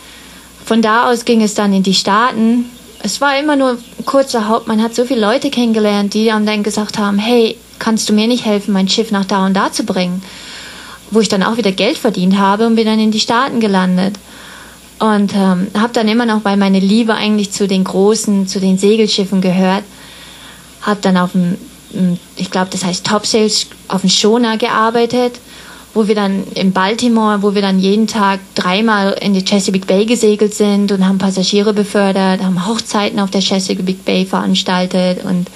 Von da aus ging es dann in die Staaten. Es war immer nur ein kurzer Haupt. Man hat so viele Leute kennengelernt, die dann gesagt haben, hey, kannst du mir nicht helfen, mein Schiff nach da und da zu bringen? Wo ich dann auch wieder Geld verdient habe und bin dann in die Staaten gelandet. Und habe dann immer noch, weil meine Liebe eigentlich zu den großen, zu den Segelschiffen gehört, habe dann auf dem, ich glaube, das heißt Topsails, auf dem Schoner gearbeitet, wo wir dann in Baltimore, wo wir dann jeden Tag 3-mal in die Chesapeake Bay gesegelt sind und haben Passagiere befördert, haben Hochzeiten auf der Chesapeake Bay veranstaltet und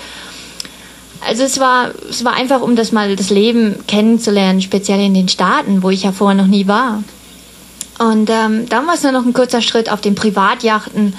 also es war einfach, um das Leben kennenzulernen, speziell in den Staaten, wo ich ja vorher noch nie war. Und dann war es nur noch ein kurzer Schritt auf den Privatjachten.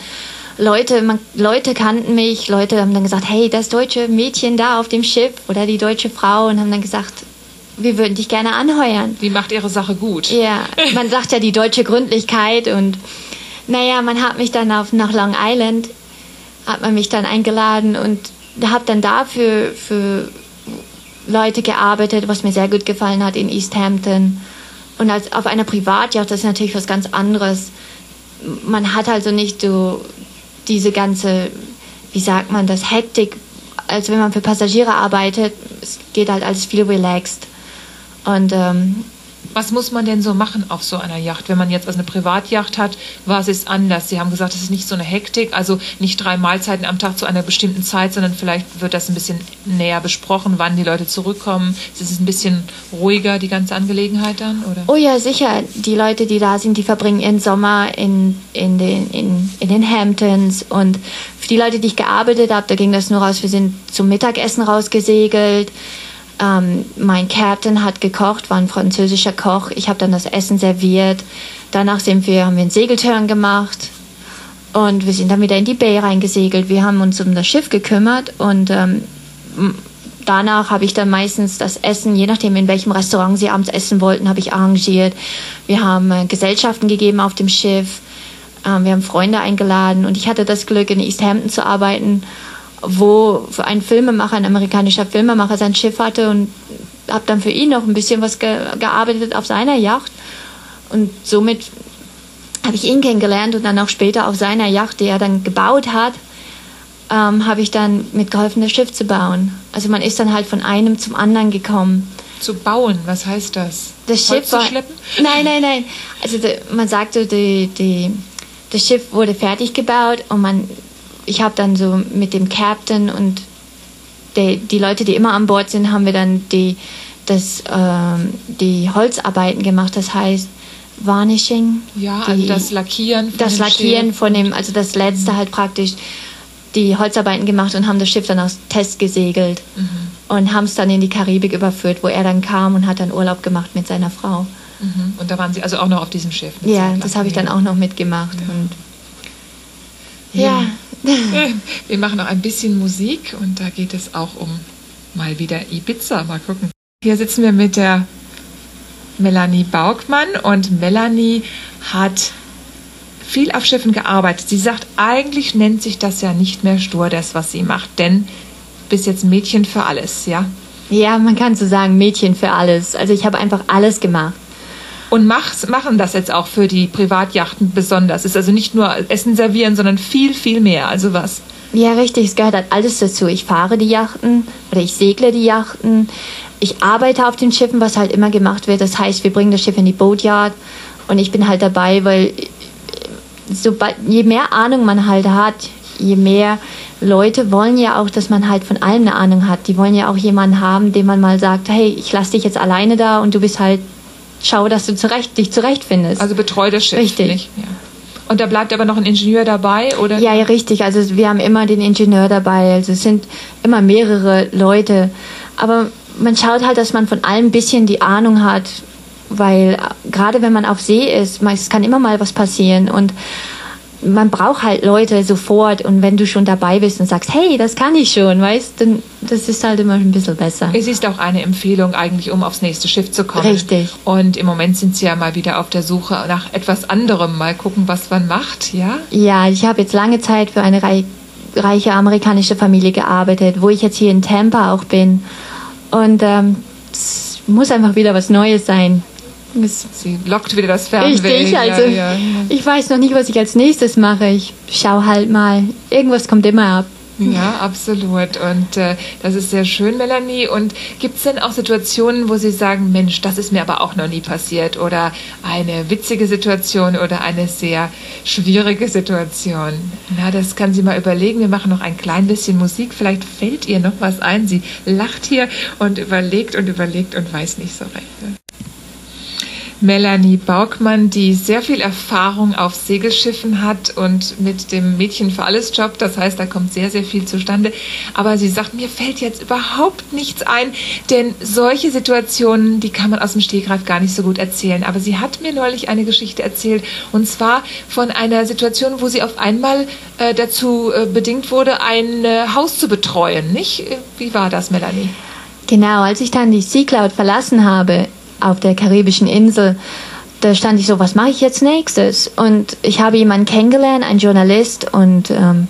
Leute kannten mich, Leute haben dann gesagt, hey, das deutsche Mädchen da auf dem Schiff oder die deutsche Frau und haben dann gesagt, wir würden dich gerne anheuern. Die macht ihre Sache gut. Ja, man sagt ja die deutsche Gründlichkeit und naja, man hat mich dann nach Long Island, hat man mich dann eingeladen und habe dann dafür für Leute gearbeitet, was mir sehr gut gefallen hat in East Hampton. Und als auf einer Privatjacht, das ist natürlich was ganz anderes. Man hat also nicht so diese ganze, wie sagt man das, Hektik, als wenn man für Passagiere arbeitet. Es geht halt alles viel relaxed. Und was muss man denn so machen auf so einer Yacht? Wenn man jetzt also eine Privatjacht hat, was ist anders? Sie haben gesagt, es ist nicht so eine Hektik, also nicht 3 Mahlzeiten am Tag zu einer bestimmten Zeit, sondern vielleicht wird das ein bisschen näher besprochen, wann die Leute zurückkommen. Ist es ein bisschen ruhiger, die ganze Angelegenheit dann? Oder? Oh ja, sicher. Die Leute, die da sind, die verbringen ihren Sommer in den Hamptons. Und für die Leute, die ich gearbeitet habe, da ging das nur raus, wir sind zum Mittagessen rausgesegelt. Mein Captain hat gekocht, war ein französischer Koch. Ich habe dann das Essen serviert. Danach haben wir einen Segelturn gemacht und wir sind dann wieder in die Bay reingesegelt. Wir haben uns um das Schiff gekümmert und danach habe ich dann meistens das Essen, je nachdem in welchem Restaurant sie abends essen wollten, habe ich arrangiert. Wir haben Gesellschaften gegeben auf dem Schiff. Wir haben Freunde eingeladen und ich hatte das Glück, in East Hampton zu arbeiten, wo ein Filmemacher, ein amerikanischer Filmemacher, sein Schiff hatte und habe dann für ihn noch ein bisschen was gearbeitet auf seiner Yacht. Und somit habe ich ihn kennengelernt und dann auch später auf seiner Yacht, die er dann gebaut hat, habe ich dann mitgeholfen, das Schiff zu bauen. Also man ist dann halt von einem zum anderen gekommen. Zu bauen, was heißt das? Das Schiff war... zu schleppen? Nein. Also man sagte, das Schiff wurde fertig gebaut und ich habe dann so mit dem Captain und die Leute, die immer an Bord sind, haben wir dann die Holzarbeiten gemacht. Das heißt Varnishing. Ja, also das Lackieren von dem, also das Letzte halt praktisch, die Holzarbeiten gemacht und haben das Schiff dann aus Test gesegelt und haben es dann in die Karibik überführt, wo er dann kam und hat dann Urlaub gemacht mit seiner Frau. Und da waren Sie also auch noch auf diesem Schiff? Ja, das habe ich dann auch noch mitgemacht. Ja. Und wir machen noch ein bisschen Musik und da geht es auch um mal wieder Ibiza. Mal gucken. Hier sitzen wir mit der Melanie Baugmann und Melanie hat viel auf Schiffen gearbeitet. Sie sagt, eigentlich nennt sich das ja nicht mehr Stewardess, was sie macht, denn bis jetzt Mädchen für alles, ja? Ja, man kann so sagen, Mädchen für alles. Also ich habe einfach alles gemacht. Und machen das jetzt auch für die Privatjachten besonders. Ist also nicht nur Essen servieren, sondern viel, viel mehr. Also was? Ja, richtig. Es gehört halt alles dazu. Ich fahre die Yachten oder ich segle die Yachten. Ich arbeite auf den Schiffen, was halt immer gemacht wird. Das heißt, wir bringen das Schiff in die Boatyard und ich bin halt dabei, weil je mehr Ahnung man halt hat, je mehr Leute wollen ja auch, dass man halt von allem eine Ahnung hat. Die wollen ja auch jemanden haben, dem man mal sagt, hey, ich lasse dich jetzt alleine da und du bist halt, schau, dass du dich zurechtfindest. Also betreu das Schiff. Richtig. Nicht? Ja. Und da bleibt aber noch ein Ingenieur dabei, oder? Ja, richtig. Also wir haben immer den Ingenieur dabei. Also es sind immer mehrere Leute. Aber man schaut halt, dass man von allem ein bisschen die Ahnung hat, weil gerade wenn man auf See ist, es kann immer mal was passieren und man braucht halt Leute sofort und wenn du schon dabei bist und sagst, hey, das kann ich schon, weißt, dann das ist halt immer ein bisschen besser. Es ist auch eine Empfehlung eigentlich, um aufs nächste Schiff zu kommen. Richtig. Und im Moment sind Sie ja mal wieder auf der Suche nach etwas anderem. Mal gucken, was man macht, ja? Ja, ich habe jetzt lange Zeit für eine reiche amerikanische Familie gearbeitet, wo ich jetzt hier in Tampa auch bin. Und es muss einfach wieder was Neues sein. Sie lockt wieder das Fernweh. Richtig, also ja. Ich weiß noch nicht, was ich als nächstes mache. Ich schaue halt mal. Irgendwas kommt immer ab. Ja, absolut. Und das ist sehr schön, Melanie. Und gibt es denn auch Situationen, wo Sie sagen, Mensch, das ist mir aber auch noch nie passiert? Oder eine witzige Situation oder eine sehr schwierige Situation? Na, das kann sie mal überlegen. Wir machen noch ein klein bisschen Musik. Vielleicht fällt ihr noch was ein. Sie lacht hier und überlegt und weiß nicht so recht. Melanie Baugmann, die sehr viel Erfahrung auf Segelschiffen hat und mit dem Mädchen für alles Job, das heißt, da kommt sehr, sehr viel zustande. Aber sie sagt, mir fällt jetzt überhaupt nichts ein, denn solche Situationen, die kann man aus dem Stegreif gar nicht so gut erzählen. Aber sie hat mir neulich eine Geschichte erzählt, und zwar von einer Situation, wo sie auf einmal dazu bedingt wurde, ein Haus zu betreuen, nicht? Wie war das, Melanie? Genau, als ich dann die Sea Cloud verlassen habe, auf der karibischen Insel, da stand ich so, was mache ich jetzt nächstes? Und ich habe jemanden kennengelernt, einen Journalist und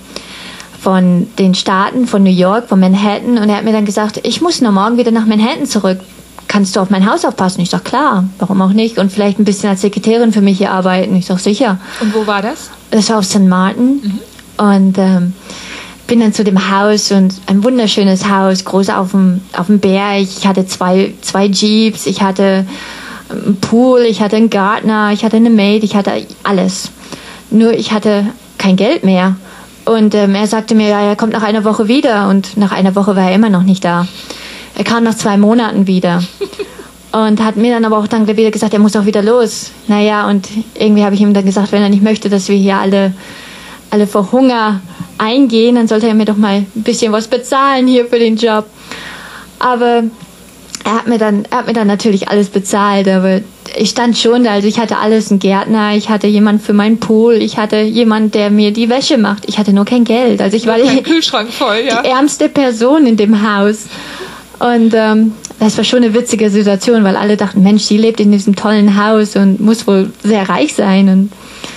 von den Staaten, von New York, von Manhattan, und er hat mir dann gesagt, ich muss nur morgen wieder nach Manhattan zurück. Kannst du auf mein Haus aufpassen? Ich sage, klar, warum auch nicht? Und vielleicht ein bisschen als Sekretärin für mich hier arbeiten. Ich sage, sicher. Und wo war das? Das war auf St. Martin. Und bin dann zu dem Haus, und ein wunderschönes Haus, groß auf dem Berg. Ich hatte zwei Jeeps, ich hatte einen Pool, ich hatte einen Gärtner, ich hatte eine Maid, ich hatte alles. Nur ich hatte kein Geld mehr. Und er sagte mir, ja, er kommt nach einer Woche wieder. Und nach einer Woche war er immer noch nicht da. Er kam nach 2 Monaten wieder. Und hat mir dann aber auch dann wieder gesagt, er muss auch wieder los. Naja, und irgendwie habe ich ihm dann gesagt, wenn er nicht möchte, dass wir hier alle vor Hunger eingehen, dann sollte er mir doch mal ein bisschen was bezahlen hier für den Job. Aber er hat mir dann natürlich alles bezahlt, aber ich stand schon da, also ich hatte alles, einen Gärtner, ich hatte jemanden für meinen Pool, ich hatte jemanden, der mir die Wäsche macht, ich hatte nur kein Geld, also ich war die Kühlschrank voll, ja. Die ärmste Person in dem Haus. Und das war schon eine witzige Situation, weil alle dachten, Mensch, sie lebt in diesem tollen Haus und muss wohl sehr reich sein. Und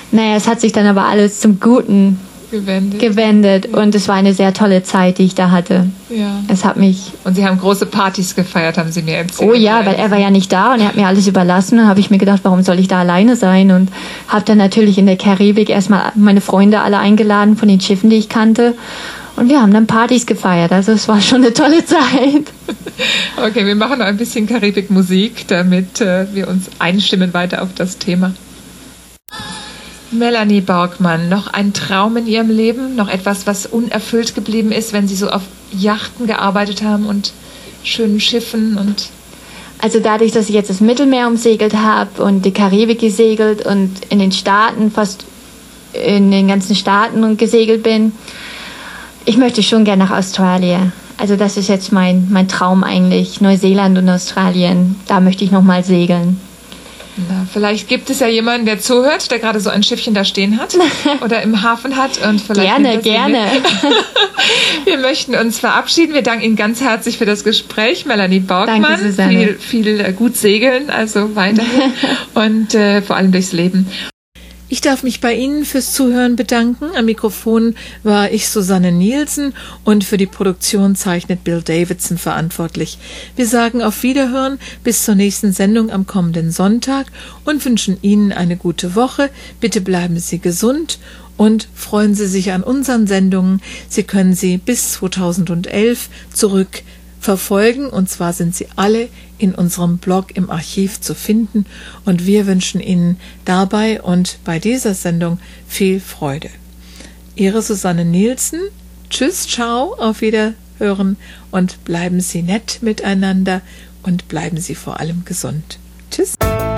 Naja, es hat sich dann aber alles zum Guten gewendet. Und es war eine sehr tolle Zeit, die ich da hatte. Ja. Es hat mich... Und Sie haben große Partys gefeiert, haben Sie mir erzählt. Oh ja, weil er war ja nicht da und er hat mir alles überlassen. Dann habe ich mir gedacht, warum soll ich da alleine sein? Und habe dann natürlich in der Karibik erstmal meine Freunde alle eingeladen von den Schiffen, die ich kannte. Und wir haben dann Partys gefeiert. Also es war schon eine tolle Zeit. Okay, wir machen noch ein bisschen Karibik-Musik, damit wir uns einstimmen weiter auf das Thema. Melanie Borgmann, noch ein Traum in Ihrem Leben? Noch etwas, was unerfüllt geblieben ist, wenn Sie so auf Yachten gearbeitet haben und schönen Schiffen? Und also dadurch, dass ich jetzt das Mittelmeer umsegelt habe und die Karibik gesegelt und in den Staaten, fast in den ganzen Staaten und gesegelt bin, ich möchte schon gerne nach Australien. Also das ist jetzt mein Traum eigentlich, Neuseeland und Australien. Da möchte ich nochmal segeln. Na, vielleicht gibt es ja jemanden, der zuhört, der gerade so ein Schiffchen da stehen hat oder im Hafen hat. Und vielleicht gerne. Wir möchten uns verabschieden. Wir danken Ihnen ganz herzlich für das Gespräch, Melanie Borgmann. Danke, Susanne. Viel gut segeln, also weiterhin und vor allem durchs Leben. Ich darf mich bei Ihnen fürs Zuhören bedanken. Am Mikrofon war ich, Susanne Nielsen, und für die Produktion zeichnet Bill Davidson verantwortlich. Wir sagen auf Wiederhören bis zur nächsten Sendung am kommenden Sonntag und wünschen Ihnen eine gute Woche. Bitte bleiben Sie gesund und freuen Sie sich an unseren Sendungen. Sie können sie bis 2011 zurück verfolgen, und zwar sind sie alle in unserem Blog im Archiv zu finden, und wir wünschen Ihnen dabei und bei dieser Sendung viel Freude. Ihre Susanne Nielsen. Tschüss, ciao, auf Wiederhören und bleiben Sie nett miteinander und bleiben Sie vor allem gesund. Tschüss.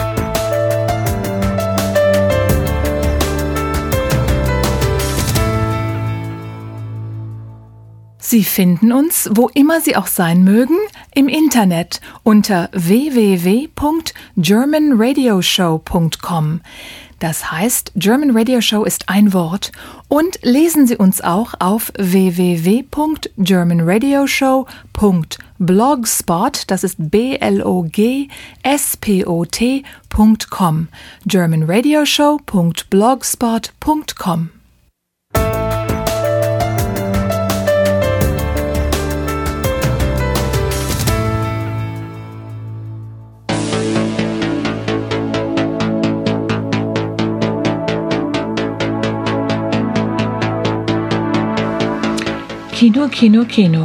Sie finden uns, wo immer Sie auch sein mögen, im Internet unter www.germanradioshow.com. Das heißt, German Radio Show ist ein Wort, und lesen Sie uns auch auf www.germanradioshow.blogspot, das ist blogspot.com, germanradioshow.blogspot.com. Kino, Kino, Kino.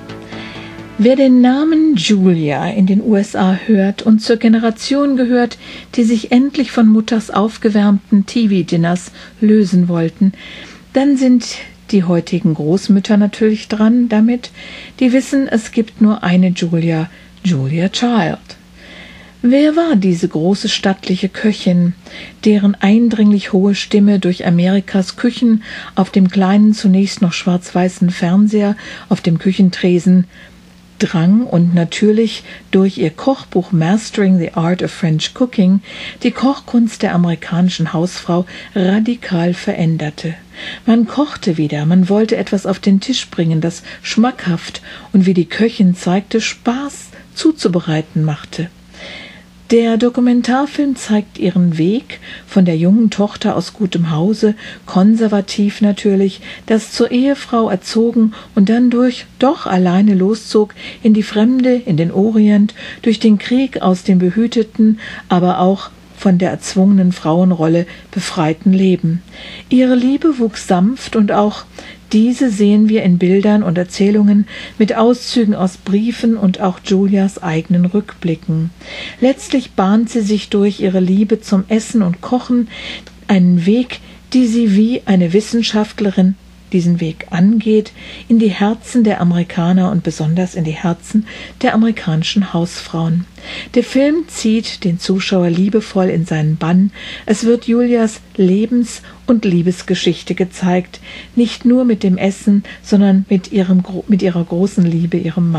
Wer den Namen Julia in den USA hört und zur Generation gehört, die sich endlich von Mutters aufgewärmten TV-Dinners lösen wollten, dann sind die heutigen Großmütter natürlich dran damit, die wissen, es gibt nur eine Julia, Julia Child. Wer war diese große stattliche Köchin, deren eindringlich hohe Stimme durch Amerikas Küchen auf dem kleinen, zunächst noch schwarz-weißen Fernseher auf dem Küchentresen drang und natürlich durch ihr Kochbuch Mastering the Art of French Cooking die Kochkunst der amerikanischen Hausfrau radikal veränderte? Man kochte wieder, man wollte etwas auf den Tisch bringen, das schmackhaft und, wie die Köchin zeigte, Spaß zuzubereiten machte. Der Dokumentarfilm zeigt ihren Weg von der jungen Tochter aus gutem Hause, konservativ natürlich, das zur Ehefrau erzogen und dann doch alleine loszog in die Fremde, in den Orient, durch den Krieg aus dem behüteten, aber auch von der erzwungenen Frauenrolle befreiten Leben. Ihre Liebe wuchs sanft, und auch diese sehen wir in Bildern und Erzählungen mit Auszügen aus Briefen und auch Julias eigenen Rückblicken. Letztlich bahnt sie sich durch ihre Liebe zum Essen und Kochen einen Weg, die sie wie eine Wissenschaftlerin diesen Weg angeht, in die Herzen der Amerikaner und besonders in die Herzen der amerikanischen Hausfrauen. Der Film zieht den Zuschauer liebevoll in seinen Bann. Es wird Julias Lebens- und Liebesgeschichte gezeigt, nicht nur mit dem Essen, sondern mit ihrer großen Liebe, ihrem Mann.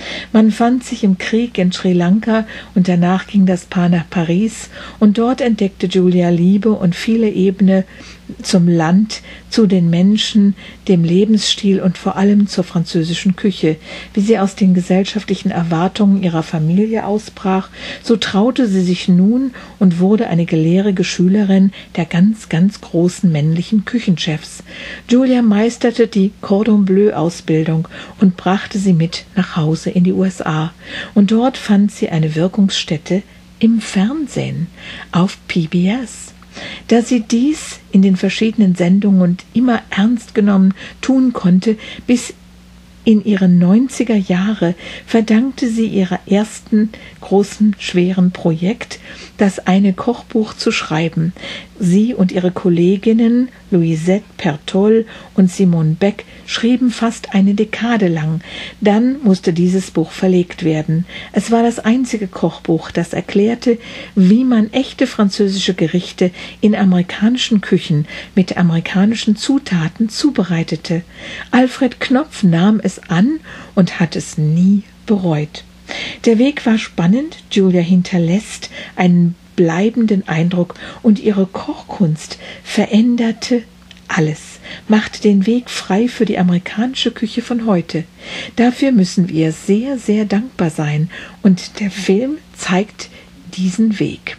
Man fand sich im Krieg in Sri Lanka und danach ging das Paar nach Paris und dort entdeckte Julia Liebe und viele Ebene zum Land, zu den Menschen, dem Lebensstil und vor allem zur französischen Küche. Wie sie aus den gesellschaftlichen Erwartungen ihrer Familie ausbrach, so traute sie sich nun und wurde eine gelehrige Schülerin der ganz, ganz großen männlichen Küchenchefs. Julia meisterte die Cordon Bleu Ausbildung und brachte sie mit nach Hause in die USA. Und dort fand sie eine Wirkungsstätte im Fernsehen auf PBS. Da sie dies in den verschiedenen Sendungen und immer ernst genommen tun konnte, bis in ihre 90er Jahre, verdankte sie ihrer ersten großen, schweren Projekt, das eine Kochbuch zu schreiben. Sie und ihre Kolleginnen Louisette Pertol und Simone Beck schrieben fast eine Dekade lang. Dann musste dieses Buch verlegt werden. Es war das einzige Kochbuch, das erklärte, wie man echte französische Gerichte in amerikanischen Küchen mit amerikanischen Zutaten zubereitete. Alfred Knopf nahm es an und hat es nie bereut. Der Weg war spannend, Julia hinterlässt einen bleibenden Eindruck und ihre Kochkunst veränderte alles, machte den Weg frei für die amerikanische Küche von heute. Dafür müssen wir sehr, sehr dankbar sein und der Film zeigt diesen Weg.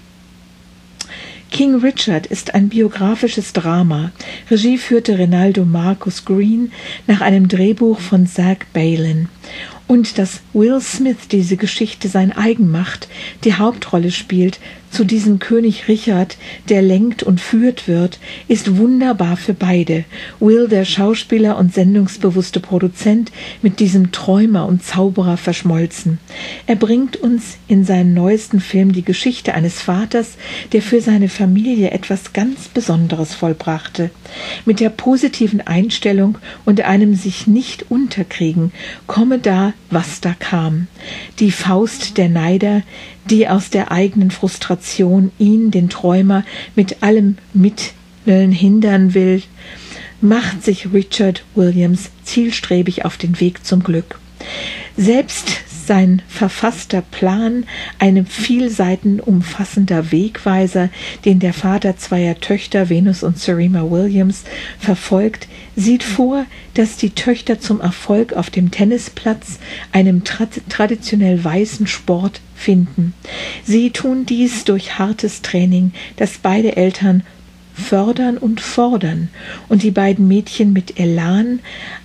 King Richard ist ein biografisches Drama. Regie führte Renaldo Marcus Green nach einem Drehbuch von Zach Baylin. Und dass Will Smith diese Geschichte sein eigen macht, die Hauptrolle spielt, zu diesem König Richard, der lenkt und führt wird, ist wunderbar für beide. Will, der Schauspieler und sendungsbewusste Produzent, mit diesem Träumer und Zauberer verschmolzen. Er bringt uns in seinem neuesten Film die Geschichte eines Vaters, der für seine Familie etwas ganz Besonderes vollbrachte. Mit der positiven Einstellung und einem sich nicht unterkriegen, komme da, was da kam. Die Faust der Neider, die aus der eigenen Frustration ihn, den Träumer, mit allem Mitteln hindern will, macht sich Richard Williams zielstrebig auf den Weg zum Glück. Selbst sein verfasster Plan, ein viel Seiten umfassender Wegweiser, den der Vater zweier Töchter, Venus und Serena Williams, verfolgt, sieht vor, dass die Töchter zum Erfolg auf dem Tennisplatz, einem traditionell weißen Sport, finden. Sie tun dies durch hartes Training, das beide Eltern fördern und fordern und die beiden Mädchen mit Elan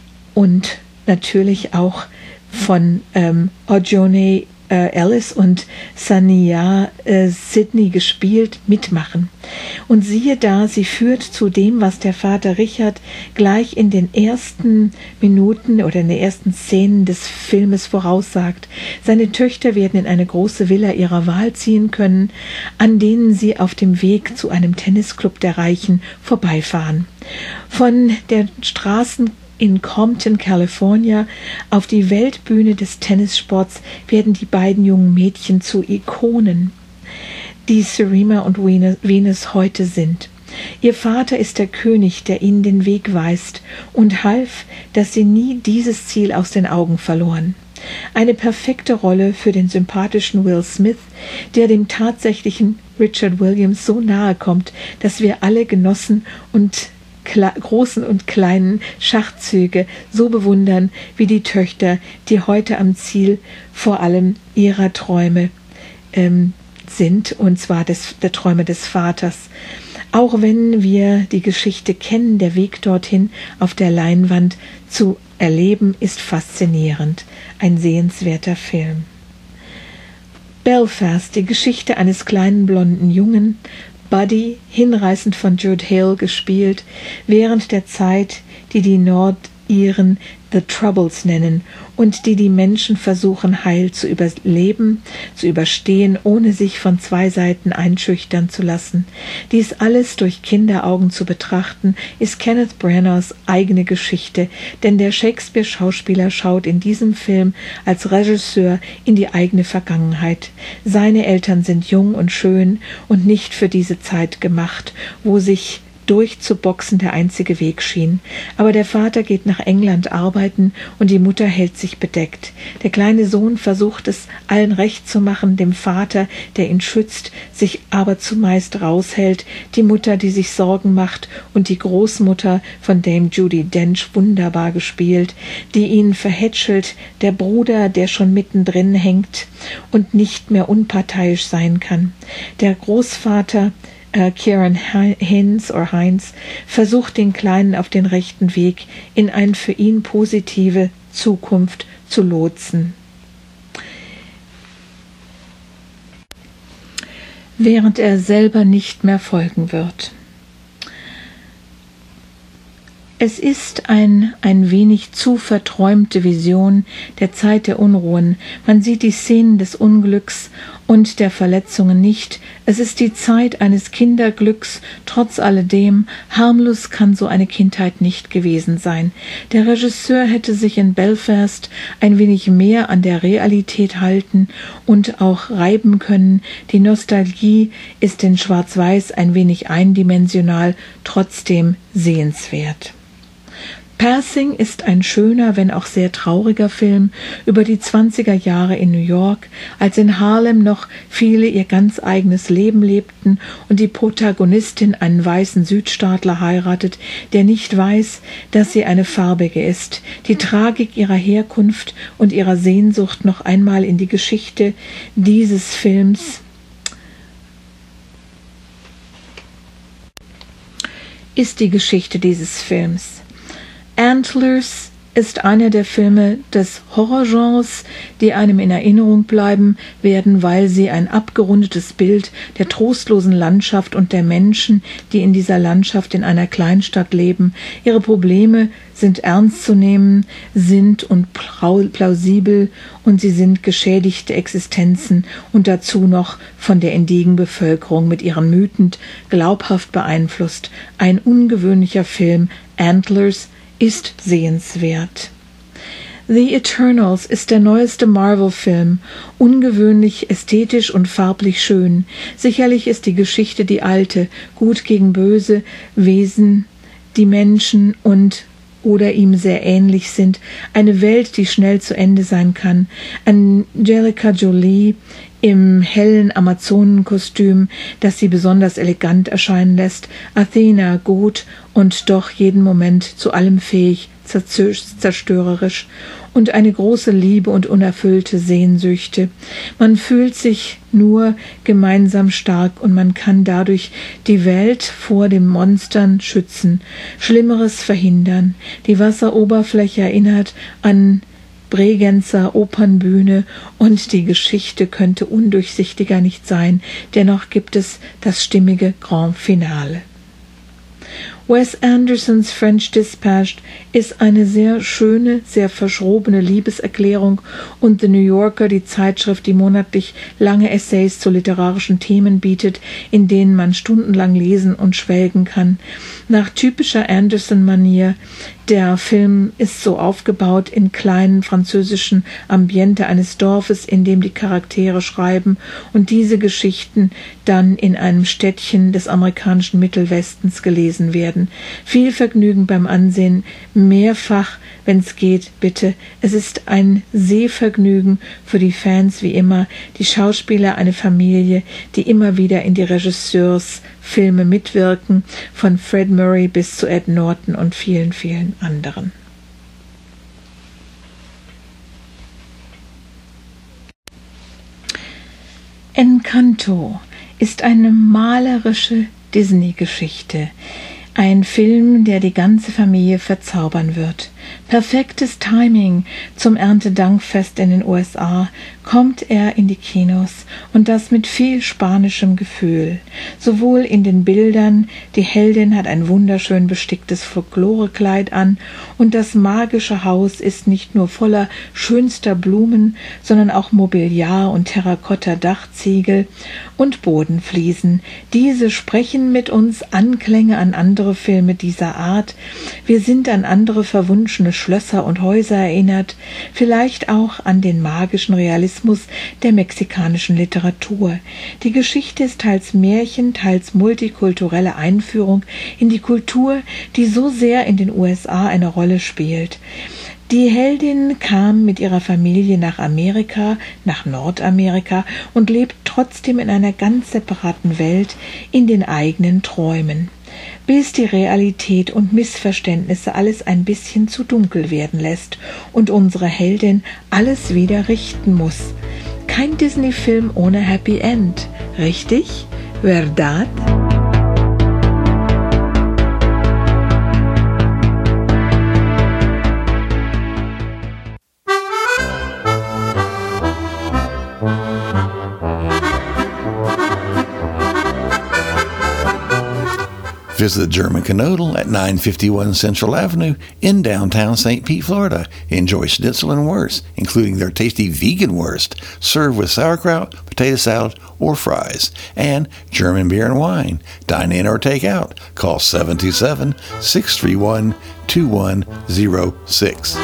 und natürlich auch von Audrey Ellis und Sania Sidney gespielt, mitmachen. Und siehe da, sie führt zu dem, was der Vater Richard gleich in den ersten Minuten oder in den ersten Szenen des Filmes voraussagt. Seine Töchter werden in eine große Villa ihrer Wahl ziehen können, an denen sie auf dem Weg zu einem Tennisclub der Reichen vorbeifahren. Von der Straßen in Compton, California, auf die Weltbühne des Tennissports werden die beiden jungen Mädchen zu Ikonen, die Serena und Venus heute sind. Ihr Vater ist der König, der ihnen den Weg weist und half, dass sie nie dieses Ziel aus den Augen verloren. Eine perfekte Rolle für den sympathischen Will Smith, der dem tatsächlichen Richard Williams so nahe kommt, dass wir alle genossen und großen und kleinen Schachzüge so bewundern wie die Töchter, die heute am Ziel vor allem ihrer Träume sind, und zwar der Träume des Vaters. Auch wenn wir die Geschichte kennen, der Weg dorthin auf der Leinwand zu erleben, ist faszinierend. Ein sehenswerter Film. Belfast, die Geschichte eines kleinen blonden Jungen, Buddy, hinreißend von Jude Hale gespielt, während der Zeit, die die Nordiren The Troubles nennen und die Menschen versuchen, heil zu überleben, zu überstehen, ohne sich von zwei Seiten einschüchtern zu lassen. Dies alles durch Kinderaugen zu betrachten, ist Kenneth Branaghs eigene Geschichte, denn der Shakespeare-Schauspieler schaut in diesem Film als Regisseur in die eigene Vergangenheit. Seine Eltern sind jung und schön und nicht für diese Zeit gemacht, wo sich durchzuboxen der einzige Weg schien. Aber der Vater geht nach England arbeiten und die Mutter hält sich bedeckt. Der kleine Sohn versucht es allen recht zu machen, dem Vater, der ihn schützt, sich aber zumeist raushält, die Mutter, die sich Sorgen macht und die Großmutter, von Dame Judi Dench wunderbar gespielt, die ihn verhätschelt, der Bruder, der schon mittendrin hängt und nicht mehr unparteiisch sein kann. Der Großvater, Ciarán Hinds versucht den Kleinen auf den rechten Weg in eine für ihn positive Zukunft zu lotsen. Während er selber nicht mehr folgen wird. Es ist ein wenig zu verträumte Vision der Zeit der Unruhen. Man sieht die Szenen des Unglücks und der Verletzungen nicht. Es ist die Zeit eines Kinderglücks. Trotz alledem, harmlos kann so eine Kindheit nicht gewesen sein. Der Regisseur hätte sich in Belfast ein wenig mehr an der Realität halten und auch reiben können. Die Nostalgie ist in Schwarz-Weiß ein wenig eindimensional, trotzdem sehenswert. Passing ist ein schöner, wenn auch sehr trauriger Film über die 20er Jahre in New York, als in Harlem noch viele ihr ganz eigenes Leben lebten und die Protagonistin einen weißen Südstaatler heiratet, der nicht weiß, dass sie eine Farbige ist. Die Tragik ihrer Herkunft und ihrer Sehnsucht noch einmal in die Geschichte dieses Films ist die Geschichte dieses Films. Antlers ist einer der Filme des Horrorgenres, die einem in Erinnerung bleiben werden, weil sie ein abgerundetes Bild der trostlosen Landschaft und der Menschen, die in dieser Landschaft in einer Kleinstadt leben, ihre Probleme sind ernst zu nehmen, sind und plausibel und sie sind geschädigte Existenzen und dazu noch von der indigenen Bevölkerung mit ihren Mythen glaubhaft beeinflusst. Ein ungewöhnlicher Film, Antlers, ist sehenswert. The Eternals ist der neueste Marvel-Film, ungewöhnlich ästhetisch und farblich schön. Sicherlich ist die Geschichte die alte, gut gegen böse Wesen, die Menschen und oder ihm sehr ähnlich sind, eine Welt, die schnell zu Ende sein kann. Angelica Jolie im hellen Amazonenkostüm, das sie besonders elegant erscheinen lässt, Athena gut und doch jeden Moment zu allem fähig, zerstörerisch und eine große Liebe und unerfüllte Sehnsüchte. Man fühlt sich nur gemeinsam stark und man kann dadurch die Welt vor den Monstern schützen, Schlimmeres verhindern. Die Wasseroberfläche erinnert an Bregenzer Opernbühne und die Geschichte könnte undurchsichtiger nicht sein. Dennoch gibt es das stimmige Grand Finale. Wes Andersons French Dispatch ist eine sehr schöne, sehr verschrobene Liebeserklärung und The New Yorker, die Zeitschrift, die monatlich lange Essays zu literarischen Themen bietet, in denen man stundenlang lesen und schwelgen kann. Nach typischer Anderson-Manier, der Film ist so aufgebaut in kleinen französischen Ambiente eines Dorfes, in dem die Charaktere schreiben und diese Geschichten dann in einem Städtchen des amerikanischen Mittelwestens gelesen werden. Viel Vergnügen beim Ansehen, mehrfach, wenn es geht, bitte. Es ist ein Sehvergnügen für die Fans wie immer, die Schauspieler, eine Familie, die immer wieder in die Regisseursfilme mitwirken, von Fred Murray bis zu Ed Norton und vielen, vielen anderen. Encanto ist eine malerische Disney-Geschichte. Ein Film, der die ganze Familie verzaubern wird. Perfektes Timing zum Erntedankfest in den USA kommt er in die Kinos und das mit viel spanischem Gefühl. Sowohl in den Bildern, die Heldin hat ein wunderschön besticktes Folklorekleid an und das magische Haus ist nicht nur voller schönster Blumen, sondern auch Mobiliar und Terrakotta-Dachziegel und Bodenfliesen. Diese sprechen mit uns Anklänge an andere Filme dieser Art. Wir sind an andere verwunschene verlorene Schlösser und Häuser erinnert, vielleicht auch an den magischen Realismus der mexikanischen Literatur. Die Geschichte ist teils Märchen, teils multikulturelle Einführung in die Kultur, die so sehr in den USA eine Rolle spielt. Die Heldin kam mit ihrer Familie nach Amerika, nach Nordamerika und lebt trotzdem in einer ganz separaten Welt, in den eigenen Träumen, bis die Realität und Missverständnisse alles ein bisschen zu dunkel werden lässt und unsere Heldin alles wieder richten muss. Kein Disney-Film ohne Happy End, richtig? Verdad? Visit the German Canodal at 951 Central Avenue in downtown St. Pete, Florida. Enjoy schnitzel and wurst, including their tasty vegan wurst, served with sauerkraut, potato salad, or fries, and German beer and wine. Dine in or take out. Call 727-631-2106.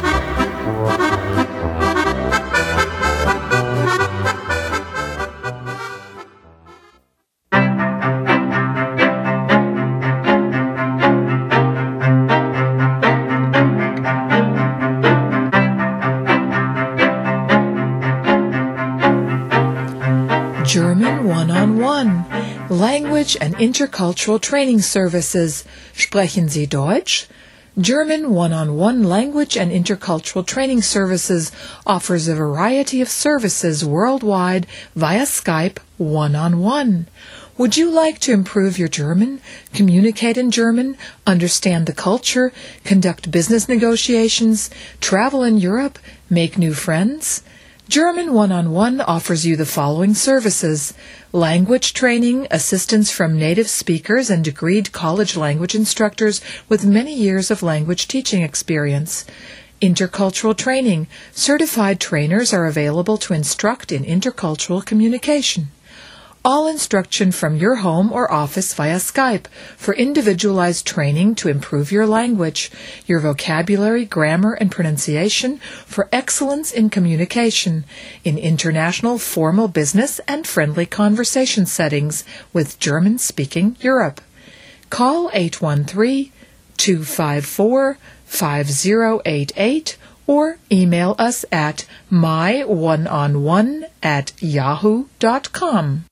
German One-on-One, Language and Intercultural Training Services. Sprechen Sie Deutsch? German One-on-One Language and Intercultural Training Services offers a variety of services worldwide via Skype one-on-one. Would you like to improve your German, communicate in German, understand the culture, conduct business negotiations, travel in Europe, make new friends? German One-on-One offers you the following services: language training, assistance from native speakers and degreed college language instructors with many years of language teaching experience. Intercultural training, certified trainers are available to instruct in intercultural communication. All instruction from your home or office via Skype for individualized training to improve your language, your vocabulary, grammar, and pronunciation for excellence in communication in international formal business and friendly conversation settings with German-speaking Europe. Call 813-254-5088 or email us at myoneonone@yahoo.com.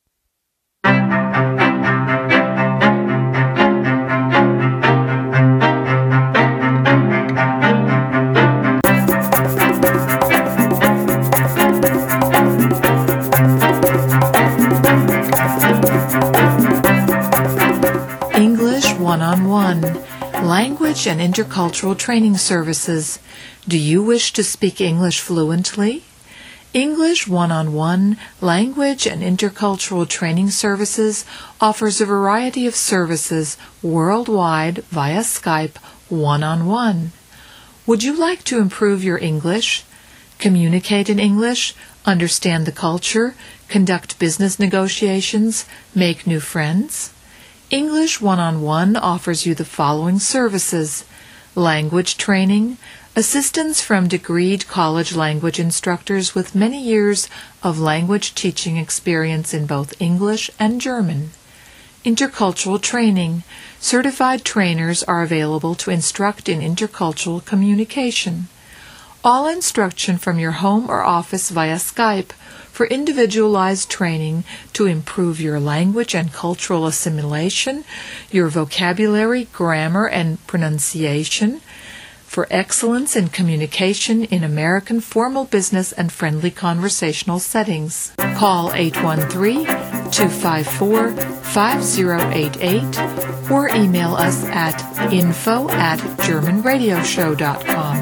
English One-on-One, Language and Intercultural Training Services. Do you wish to speak English fluently? English One-on-One, Language and Intercultural Training Services offers a variety of services worldwide via Skype one-on-one. Would you like to improve your English, communicate in English, understand the culture, conduct business negotiations, make new friends? English One-on-One offers you the following services: language training, assistance from degreed college language instructors with many years of language teaching experience in both English and German. Intercultural training, certified trainers are available to instruct in intercultural communication. All instruction from your home or office via Skype for individualized training to improve your language and cultural assimilation, your vocabulary, grammar, and pronunciation, for excellence in communication in American formal business and friendly conversational settings. Call 813-254-5088 or email us at info@germanradioshow.com.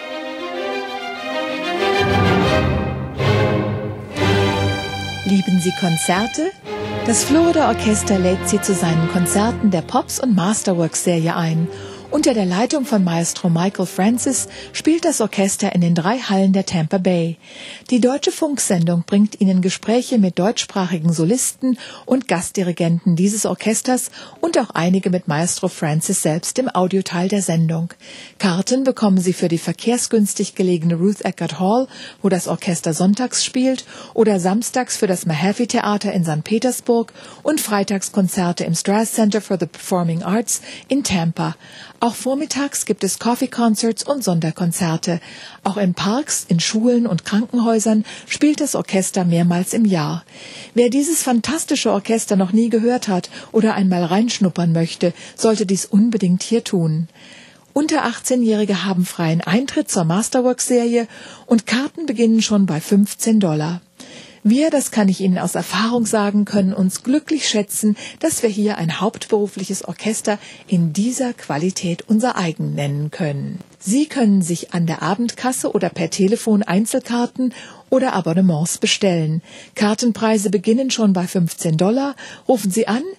Lieben Sie Konzerte? Das Florida Orchester lädt Sie zu seinen Konzerten der Pops- und Masterworks-Serie ein. Unter der Leitung von Maestro Michael Francis spielt das Orchester in den 3 Hallen der Tampa Bay. Die Deutsche Funksendung bringt Ihnen Gespräche mit deutschsprachigen Solisten und Gastdirigenten dieses Orchesters und auch einige mit Maestro Francis selbst im Audioteil der Sendung. Karten bekommen Sie für die verkehrsgünstig gelegene Ruth Eckerd Hall, wo das Orchester sonntags spielt, oder samstags für das Mahaffey Theater in St. Petersburg und Freitagskonzerte im Strass Center for the Performing Arts in Tampa. Auch vormittags gibt es Coffee Concerts und Sonderkonzerte. Auch in Parks, in Schulen und Krankenhäusern spielt das Orchester mehrmals im Jahr. Wer dieses fantastische Orchester noch nie gehört hat oder einmal reinschnuppern möchte, sollte dies unbedingt hier tun. Unter 18-Jährige haben freien Eintritt zur Masterworks-Serie und Karten beginnen schon bei $15. Wir, das kann ich Ihnen aus Erfahrung sagen, können uns glücklich schätzen, dass wir hier ein hauptberufliches Orchester in dieser Qualität unser eigen nennen können. Sie können sich an der Abendkasse oder per Telefon Einzelkarten oder Abonnements bestellen. Kartenpreise beginnen schon bei $15. Rufen Sie an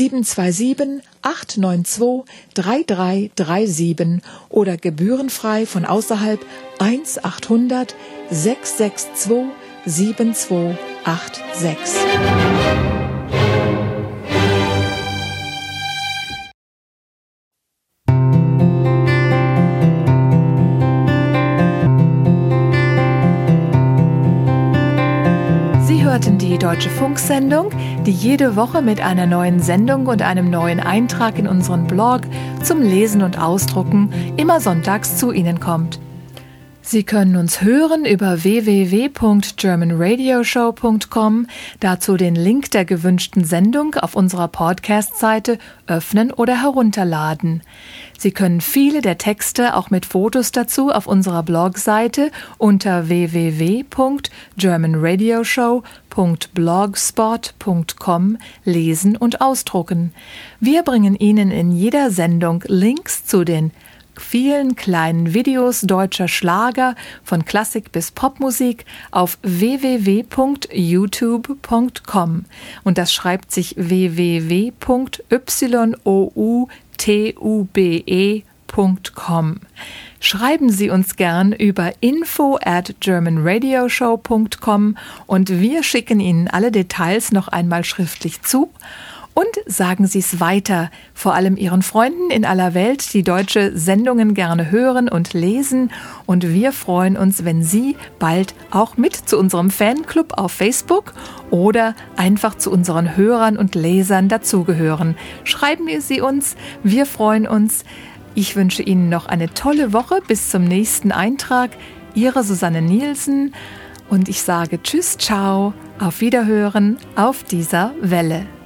727-892-3337 oder gebührenfrei von außerhalb 1-800-662 7286. Sie hörten die Deutsche Funksendung, die jede Woche mit einer neuen Sendung und einem neuen Eintrag in unseren Blog zum Lesen und Ausdrucken immer sonntags zu Ihnen kommt. Sie können uns hören über www.germanradioshow.com, dazu den Link der gewünschten Sendung auf unserer Podcast-Seite öffnen oder herunterladen. Sie können viele der Texte auch mit Fotos dazu auf unserer Blogseite unter www.germanradioshow.blogspot.com lesen und ausdrucken. Wir bringen Ihnen in jeder Sendung Links zu den vielen kleinen Videos deutscher Schlager von Klassik bis Popmusik auf www.youtube.com und das schreibt sich www.youtube.com. Schreiben Sie uns gern über info@germanradioshow.com und wir schicken Ihnen alle Details noch einmal schriftlich zu. Und sagen Sie es weiter, vor allem Ihren Freunden in aller Welt, die deutsche Sendungen gerne hören und lesen. Und wir freuen uns, wenn Sie bald auch mit zu unserem Fanclub auf Facebook oder einfach zu unseren Hörern und Lesern dazugehören. Schreiben Sie uns, wir freuen uns. Ich wünsche Ihnen noch eine tolle Woche. Bis zum nächsten Eintrag. Ihre Susanne Nielsen. Und ich sage Tschüss, ciao, auf Wiederhören auf dieser Welle.